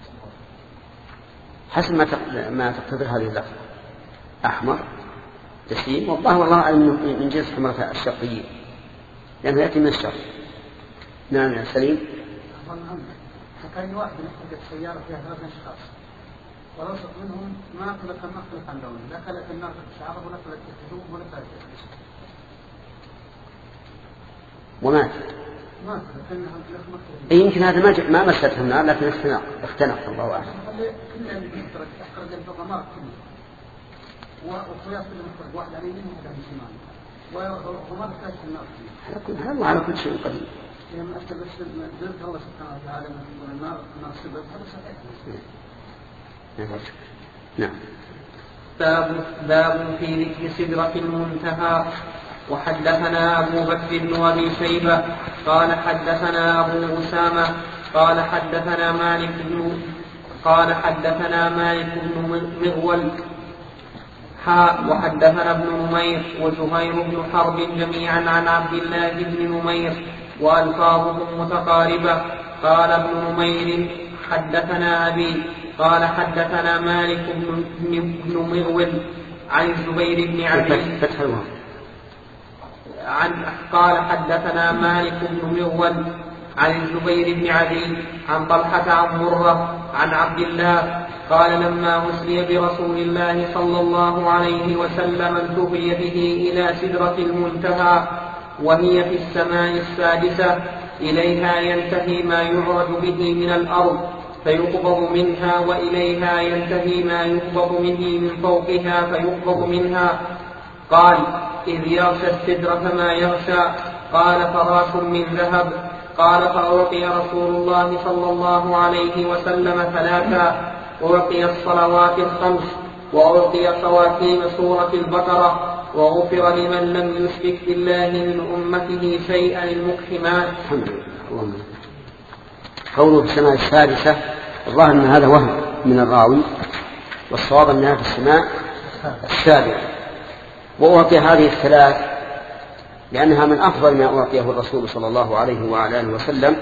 حسب ما تقتضي هذه اللفظة. احمر تسليم والله اعلم من جنس حمرة الشرقيين لأنه يأتي من الشرق. نعم يا سليم. فكان واحد يحتاج سيارة فيها 3 أشخاص ورسط منهم ما أكلت عن لون لا أكلت النار في شعره ولا أكلت الهدوم ولا أكلت ومات. يمكن هذا ما مسته النار لكن اختنق الله أعلم. كل اللي يحترق أحرق الضغمار كله وقياس المخرج واحد عليه منهم كان شمال وما بكاش النار على كل شيء قدير. لما أكتب ذلك الله سبحانه وتعالى من النار سبب هذا صحيح. نعم. باب في ذكر سدرة المنتهى. وحدثنا أبو بكر بن أبي شيبة قال حدثنا أبو أسامة قال حدثنا مالك بن مغول وحدثنا ابن نمير وزهير بن حرب جميعا عن عبد الله بن نمير وألفاظهم متقاربة. قال ابن نمير حدثنا أبي قال حدثنا مالك بن مغول عن الزبير بن عدي قال حدثنا مالك بن مغول عن الزبير بن عدي عن طلحة عن مرة عن عبد الله قال لما أسري برسول الله صلى الله عليه وسلم انتهي به إلى سدرة المنتهى وهي في السماء السادسة إليها ينتهي ما يعرج به من الأرض فيقبض منها وإليها ينتهي ما يقبض منه من فوقها فيقبض منها. قال إذ يغشى السدرة ما يغشى قال فراش من ذهب. قال فأعطي رسول الله صلى الله عليه وسلم 3 أعطي الصلوات 5 وأعطي خواتيم سورة البقرة وغفر لمن لم يشرك بالله من أمته شيئا المقحمات. قوله في السماء السادسة الظاهر أن هذا وهم من الراوي والصواب أنها في السماء السابعة. وأعطي هذه 3 لأنها من أفضل ما أعطيه الرسول صلى الله عليه وعلى آله وسلم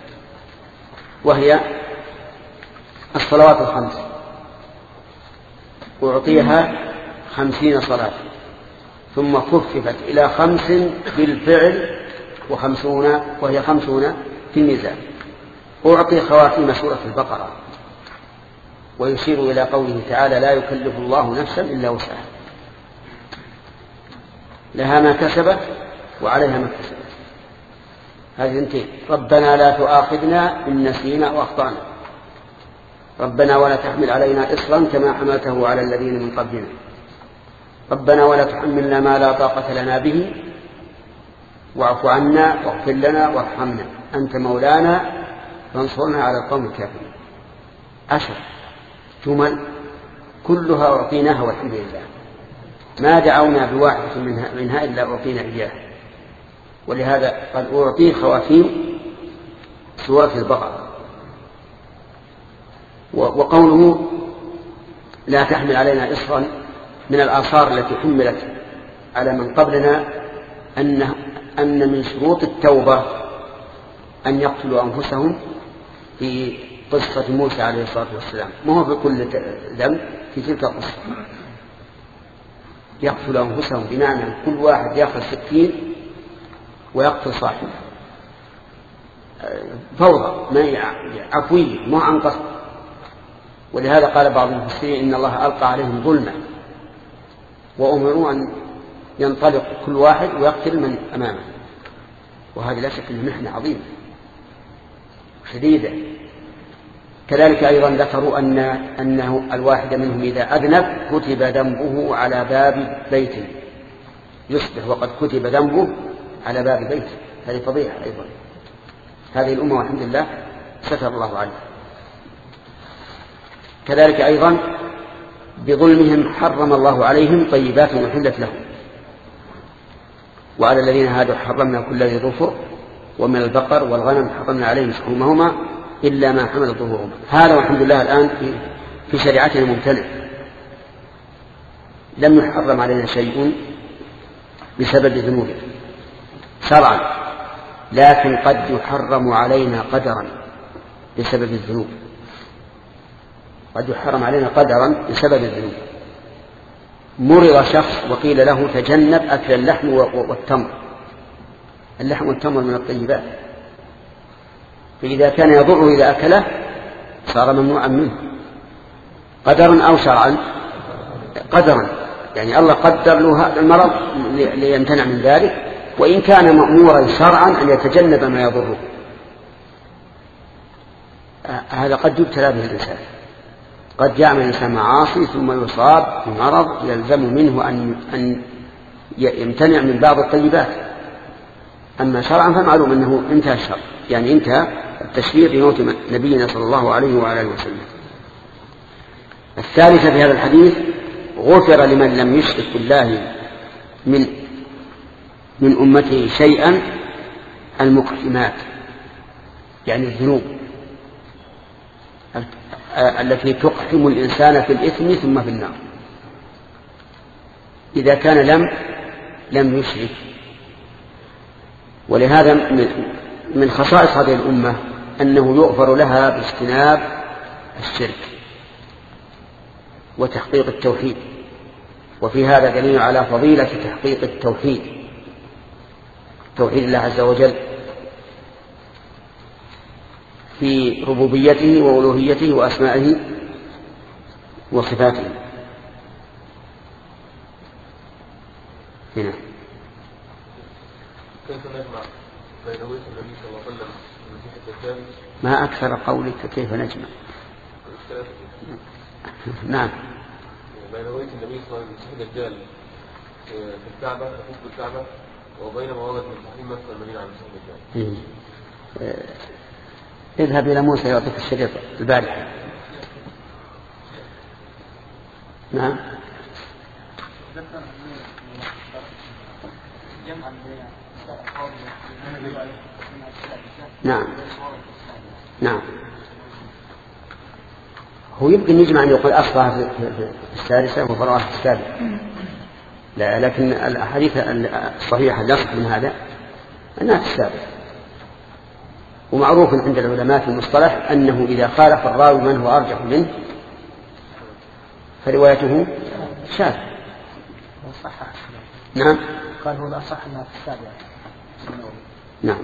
وهي الصلوات 5 أعطيها 50 صلاة ثم خففت إلى 5 بالفعل وهي 50 في الميزان. أعطي خواتيم سورة البقرة ويشير إلى قوله تعالى لا يكلف الله نفسا إلا وسعها لها ما كسبت وعليها ما كسبت. هذه 2. ربنا لا تؤاخذنا إن نسينا وأخطأنا ربنا ولا تحمل علينا إصرا كما حملته على الذين من قبلنا ربنا ولا تحملنا ما لا طاقة لنا به واعف عنا واغفر لنا وارحمنا أنت مولانا فانصرنا على القوم الكافرين. 10 جمل كلها أعطيناها والحمد لله ما دعونا بواحدة منها إلا أعطينا إياها. ولهذا قد أعطي خواتيم سورة البقرة. وقوله لا تحمل علينا إصرا من الآثار التي حملت على من قبلنا أن من شروط التوبة أن يقتلوا أنفسهم في قصة موسى عليه الصلاة والسلام ما هو بكل ذنب في تلك القصة يقتل أنفسهم بمعنى كل واحد يأخذ 60 ويقتل صاحبه فوضى ما عفوية ما عن قصد. ولهذا قال بعض المفسرين إن الله ألقى عليهم ظلما وأمروا أن ينطلق كل واحد ويقتل من أمامه وهذه لا شك أنها محنة عظيمة شديدة. كذلك أيضا ذكروا أنه الواحد منهم إذا أذنب كتب ذنبه على باب بيته يصبح وقد كتب ذنبه على باب بيته. هذه فضيحة أيضا. هذه الأمة والحمد لله ستر الله عليه. كذلك أيضا بظلمهم حرم الله عليهم طيبات وحلت لهم وعلى الذين هادوا حرمنا كل ذي ظفر ومن البقر والغنم حرمنا عليهم شحومهما إلا ما حمل ظهورهما. هذا والحمد لله الآن في شريعتنا ممتنع، لم يحرم علينا شيء بسبب ذنوبه شرعا، لكن قد يحرم علينا قدرا بسبب الذنوب، قد يحرم علينا قدرا بسبب الذنوب. مرض شخص وقيل له تجنب أكل اللحم والتمر، اللحم والتمر من الطيبات، فإذا كان يضره إذا أكله صار ممنوعا منه قدرا أو شرعا. قدرا يعني الله قدر له هذا المرض ليمتنع من ذلك، وإن كان مأمورا شرعا أن يتجنب ما يضره. هذا قد يبتلى به الإنسان، قد يعمل الإنسان معاصي ثم يصاب بمرض يلزم منه أن يمتنع من بعض الطيبات. أما شرعا فمعلوم أنه انتهى الشرع، يعني انتهى التشريع بموت نبينا صلى الله عليه وعلى اله وسلم. الثالثة في هذا الحديث: غفر لمن لم يشرك بالله من أمته شيئا المقحمات، يعني الذنوب التي تقحم الإنسان في الإثم ثم في النار، إذا كان لم يشرك. ولهذا من خصائص هذه الأمة أنه يغفر لها باجتناب الشرك وتحقيق التوحيد، وفي هذا دليل على فضيلة تحقيق التوحيد، توحيد الله عز وجل في ربوبيته وألوهيته وأسمائه وصفاته. هنا كيف نجمع بين وجه النبي صلى الله عليه وسلم والمسيح الدجال؟ ما أكثر قولك كيف نجمع؟ نعم. بين وجه النبي صلى الله عليه وسلم والمسيح الدجال في الكعبة، في الكعبة، وبين مواضع من تحريم مكة والمدينة عن المسيح الدجال. اذهب إلى موسى يعطيك الشريط البارحة. نعم. نعم. نعم. هو يمكن يجمع أن يقول أصلها في السادسة وفرعها في السابعة، لا، لكن الأحاديث الصحيحة لا تصح من هذا أنها في السابعة. ومعروف عند العلماء في المصطلح أنه إذا خالف الراوي من هو أرجح منه فروايته شاذة. نعم. قال هو الأصح أنها في السابعة. نعم.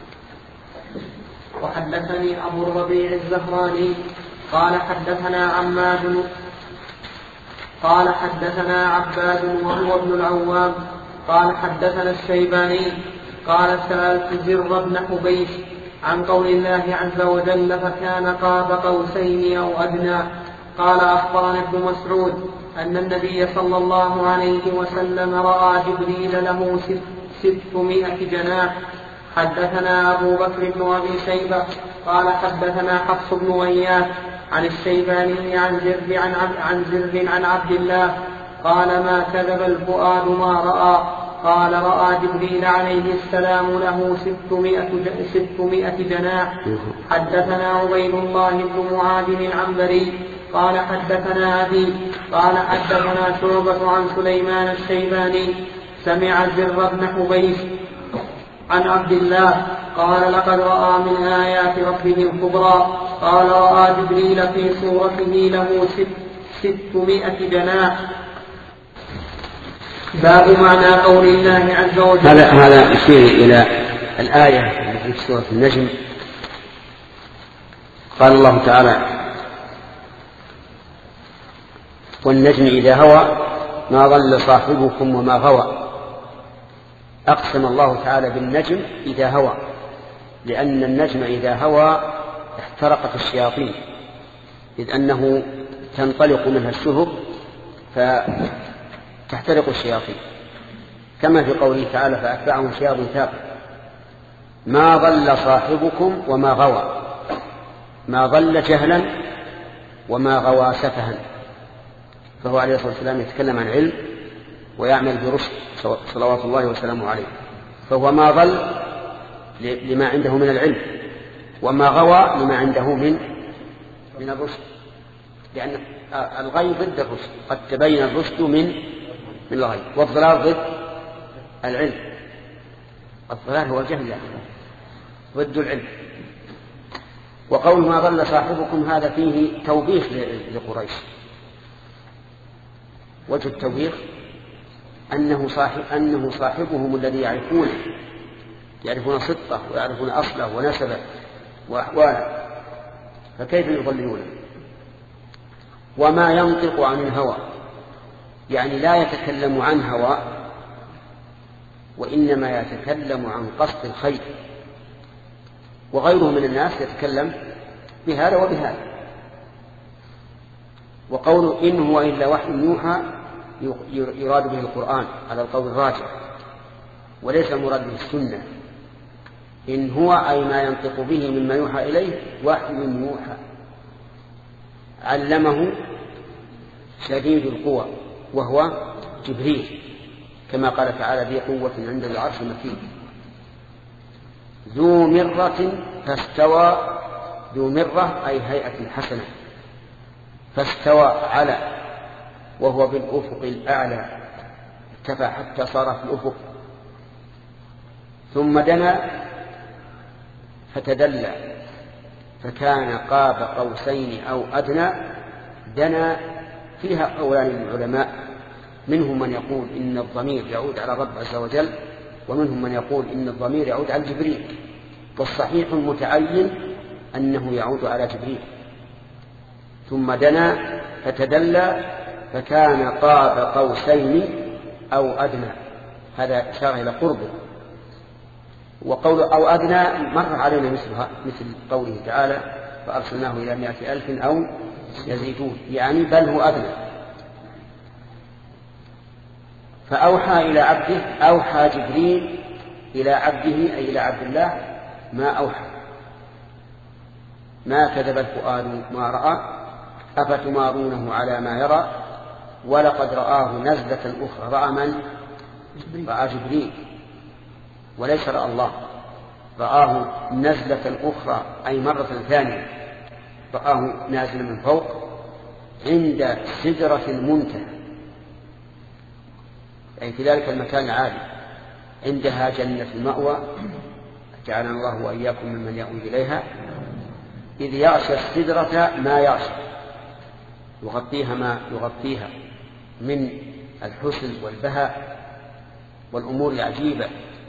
وحدثني أبو الربيع الزهراني قال حدثنا عماد قال حدثنا عباد وهو ابن العوام قال حدثنا الشيباني قال سألت زر بن حبيش عن قول الله عز وجل فكان قاب قوسين أو أدنى. قال أخبرنا ابن مسعود أن النبي صلى الله عليه وسلم رأى جبريل له 600 جناح. حدثنا أبو بكر بن أبي شيبة قال حدثنا حفص بن غياث عن الشيباني عن زر عن عبد الله قال ما كذب الفؤاد ما رأى. قال رأى جبريل عليه السلام له 600 جناح. حدثنا عبيد الله بن معاذ العنبري قال حدثنا أبي قال حدثنا شعبة عن سليمان الشيباني سمع زر بن حبيش عن عبد الله قال لقد رأى من آيات ربه الكبرى. قال رأى جبريل في صورته له 600 جناح. باب معنى قول الله عز وجل. هذا يشير إلى الآية التي في سورة النجم. قال الله تعالى والنجم إذا هوى ما ضل صاحبكم وما غوى. أقسم الله تعالى بالنجم إذا هوى، لأن النجم إذا هوى احترقت الشياطين، إذ أنه تنطلق منها الشهب فتحترق الشياطين، كما في قوله تعالى فأتبعهم شياط ثاقب. ما ضل صاحبكم وما غوى، ما ضل جهلا وما غوى سفها، فهو عليه الصلاة والسلام يتكلم عن علم ويعمل برشد صلوات الله وسلامه عليه، فهو ما ضل لما عنده من العلم وما غوى لما عنده من الرشد، لأن الغي ضد الرشد، قد تبين الرشد من الغي، والضلال ضد العلم. الضلال هو الجهل يعني ضد العلم. وقول ما ضل صاحبكم هذا فيه توبيخ لقريش. وجه التوبيخ أنه صاحبهم الذي يعرفون صدقه ويعرفون أصله ونسبه وأحواله، فكيف يضللونه؟ وما ينطق عن الهوى، يعني لا يتكلم عن هوى، وإنما يتكلم عن قصد الخير، وغيره من الناس يتكلم بهذا وبهذا. وقوله إن هو إلا وحي يوحى يراد به القرآن على القول الراجح، وليس مراد به السنة. إن هو أي ما ينطق به مما يوحى إليه وحي يوحى، علمه شديد القوى وهو جبريل، كما قال تعالى ذي قوة عند العرش مكين، ذو مرة فاستوى. ذو مرة أي هيئة حسنة، فاستوى على، وهو بالأفق الأعلى، ارتفع حتى صار في الأفق. ثم دنا فتدلى فكان قاب قوسين أو أدنى. دنا فيها قولان للعلماء، منهم من يقول إن الضمير يعود على الرب عز وجل، ومنهم من يقول إن الضمير يعود على جبريل، والصحيح المتعين أنه يعود على جبريل. ثم دنا فتدلى فكان قاب قوسين أو أدنى، هذا إشارة إلى قربه. وقول أو أدنى مر علينا مثل قوله تعالى فأرسلناه إلى 100,000 أو يزيدون، يعني بل هو أدنى. فأوحى إلى عبده، أوحى جبريل إلى عبده أي إلى عبد الله ما أوحى. ما كذب الفؤاد ما رأى أفتمارونه على ما يرى ولقد رآه نزلة أخرى. رأى من؟ رأى جبريل، وليس رأى الله. رآه نزلة أخرى أي مرة ثانية، رآه نازلا من فوق عند سدرة المنتهى، أي في ذلك المكان العالي، عندها جنة المأوى، جعلنا الله وإياكم ممن يأوي إليها. إذ يغشى السدرة ما يغشى، يغطيها ما يغطيها من الحسن والبهاء والأمور العجيبة.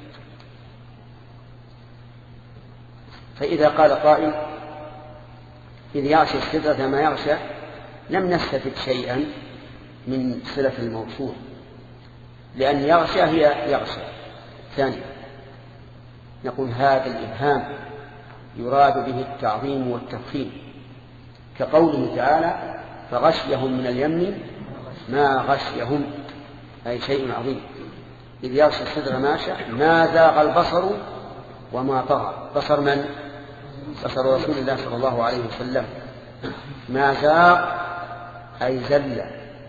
فإذا قال قائل إذ يغشى السدرة ما يغشى، لم نستفد شيئا من صلة الموصول، لأن يغشى هي يغشى. ثانيا نقول هذا الإبهام يراد به التعظيم والتفخيم، كقوله تعالى فغشيهم من اليم ما غشيهم، أي شيء عظيم. إذ يغشى السدرة ما زاغ البصر وما طغى. بصر من؟ بصر رسول الله صلى الله عليه وسلم. ما زاغ أي زل،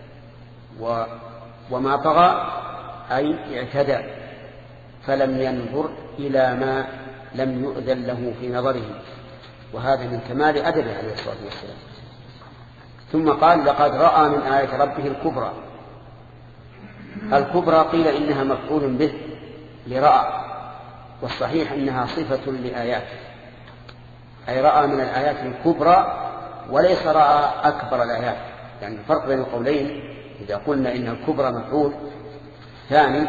وما طغى أي اعتدى، فلم ينظر إلى ما لم يؤذن له في نظره، وهذا من كمال أدبه عليه الصلاة والسلام. ثم قال لقد رأى من آية ربه الكبرى. الكبرى قيل إنها مفعول به لرأى، والصحيح إنها صفة لآيات، أي رأى من الآيات الكبرى، وليس رأى أكبر الآيات. يعني الفرق بين القولين، إذا قلنا إن الكبرى مفعول ثاني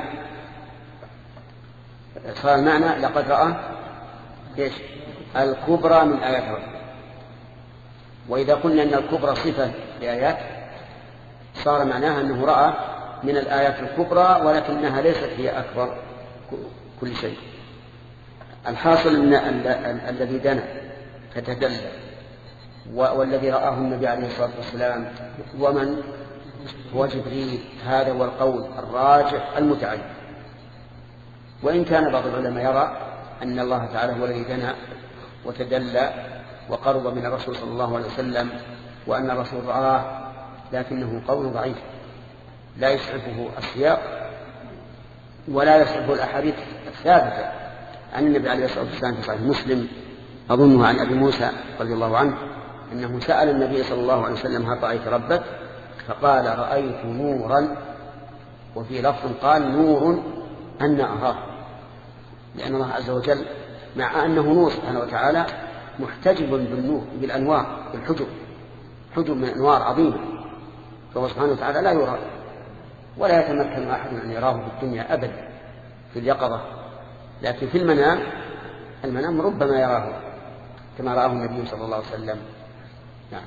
صار المعنى لقد رأى إيش؟ الكبرى من آيات ربه. وإذا قلنا أن الكبرى صفة لآيات صار معناها أنه رأى من الآيات الكبرى، ولكنها ليست هي أكبر كل شيء. الحاصل أن الذي دنا فتدلى والذي رآه النبي عليه الصلاة والسلام ومن هو جبريل، هذا هو القول الراجح المتعين. وإن كان بعض العلماء يرى أن الله تعالى هو الذي دنا وتدلى وقرب من الرسول صلى الله عليه وسلم، وأن الرسول رآه، لكنه قول ضعيف لا يسعفه السياق ولا يسعفه الأحاديث الثابتة عن النبي عليه الصلاة والسلام في صحيح مسلم أظنه عن أبي موسى رضي الله عنه أنه سأل النبي صلى الله عليه وسلم هل رأيت ربك؟ فقال رأيت نورا، وفي لفظ قال نور أن أراه، لأن الله عز وجل مع أنه نور سبحانه وتعالى محتجب بالنور بالأنوار بالحجب، حجب من أنوار عظيمة، فهو سبحانه وتعالى لا يرى ولا يتمكن أحد أن يراه في الدنيا أبدا في اليقظة، لكن في المنام ربما يراه كما رآه النبي صلى الله عليه وسلم. نعم.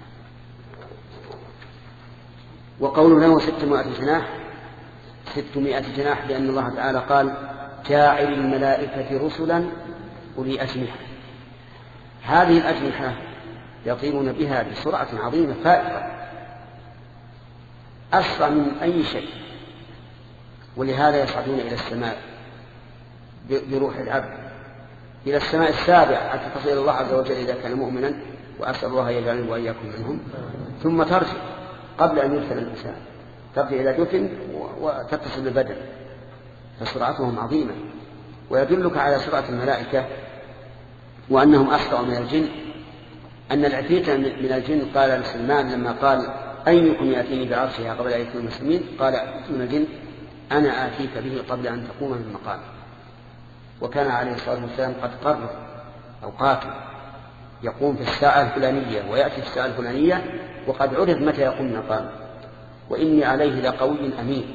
وقول له 600 جناح لأن الله تعالى قال جاعل الملائكة رسلا أولي أجنحة. هذه الأجنحة يطيرون بها بسرعة عظيمة فائقة أسرع من أي شيء، ولهذا يصعدون إلى السماء بروح العبد إلى السماء السابعة حتى تصل إلى الله عز وجل إذا كان مؤمنا، وأسأل الله يجعلني وإياكم منهم، ثم ترجع قبل أن يدفن الإنسان، ترجع إلى دفن وتتصل بالبدن، فسرعتهم عظيمة. ويدلك على سرعة الملائكة وأنهم أسرع من الجن أن العفريت من الجن قال لسلمان لما قال أيكم يأتيني بعرشها قبل أن يكون المسلمين، قال من الجن أنا آتيك به قبل أن تقوم من مقام. وكان عليه الصلاة والسلام قد قرر أوقات يقوم في الساعة الفلانية ويأتي في الساعة الفلانية، وقد عرف متى يقوم من مقام. وإني عليه لقوي أمين.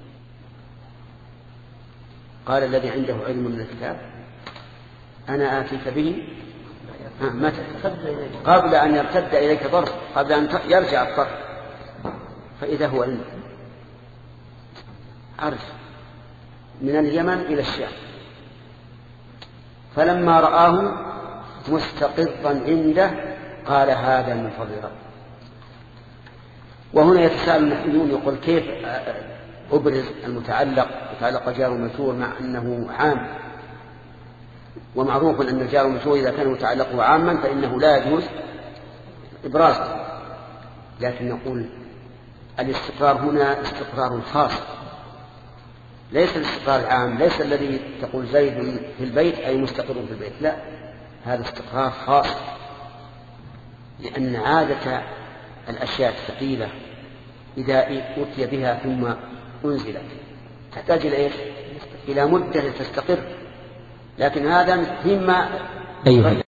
قال الذي عنده علم من الكتاب أنا آتيك به متى؟ قبل أن يرتد إليك ضرب، قبل أن يرجع الضرب، فإذا هو عرش من اليمن إلى الشام. فلما رآه مستقرا عنده قال هذا من فضل ربي. وهنا يتساءل المحلون يقول كيف أبرز المتعلق يتعلق جار ومجرور مع أنه عام، ومعروف أن الجار والمجرور إذا كان متعلقه عاما فإنه لا يجوز إبرازه، لكن نقول الاستقرار هنا استقرار خاص، ليس الاستقرار العام، ليس الذي تقول زيد في البيت أي مستقر في البيت، لا، هذا استقرار خاص، لأن عادة الأشياء الثقيلة إذا أتي بها ثم أنزلت تحتاج إلى مدة تستقر، لكن هذا مما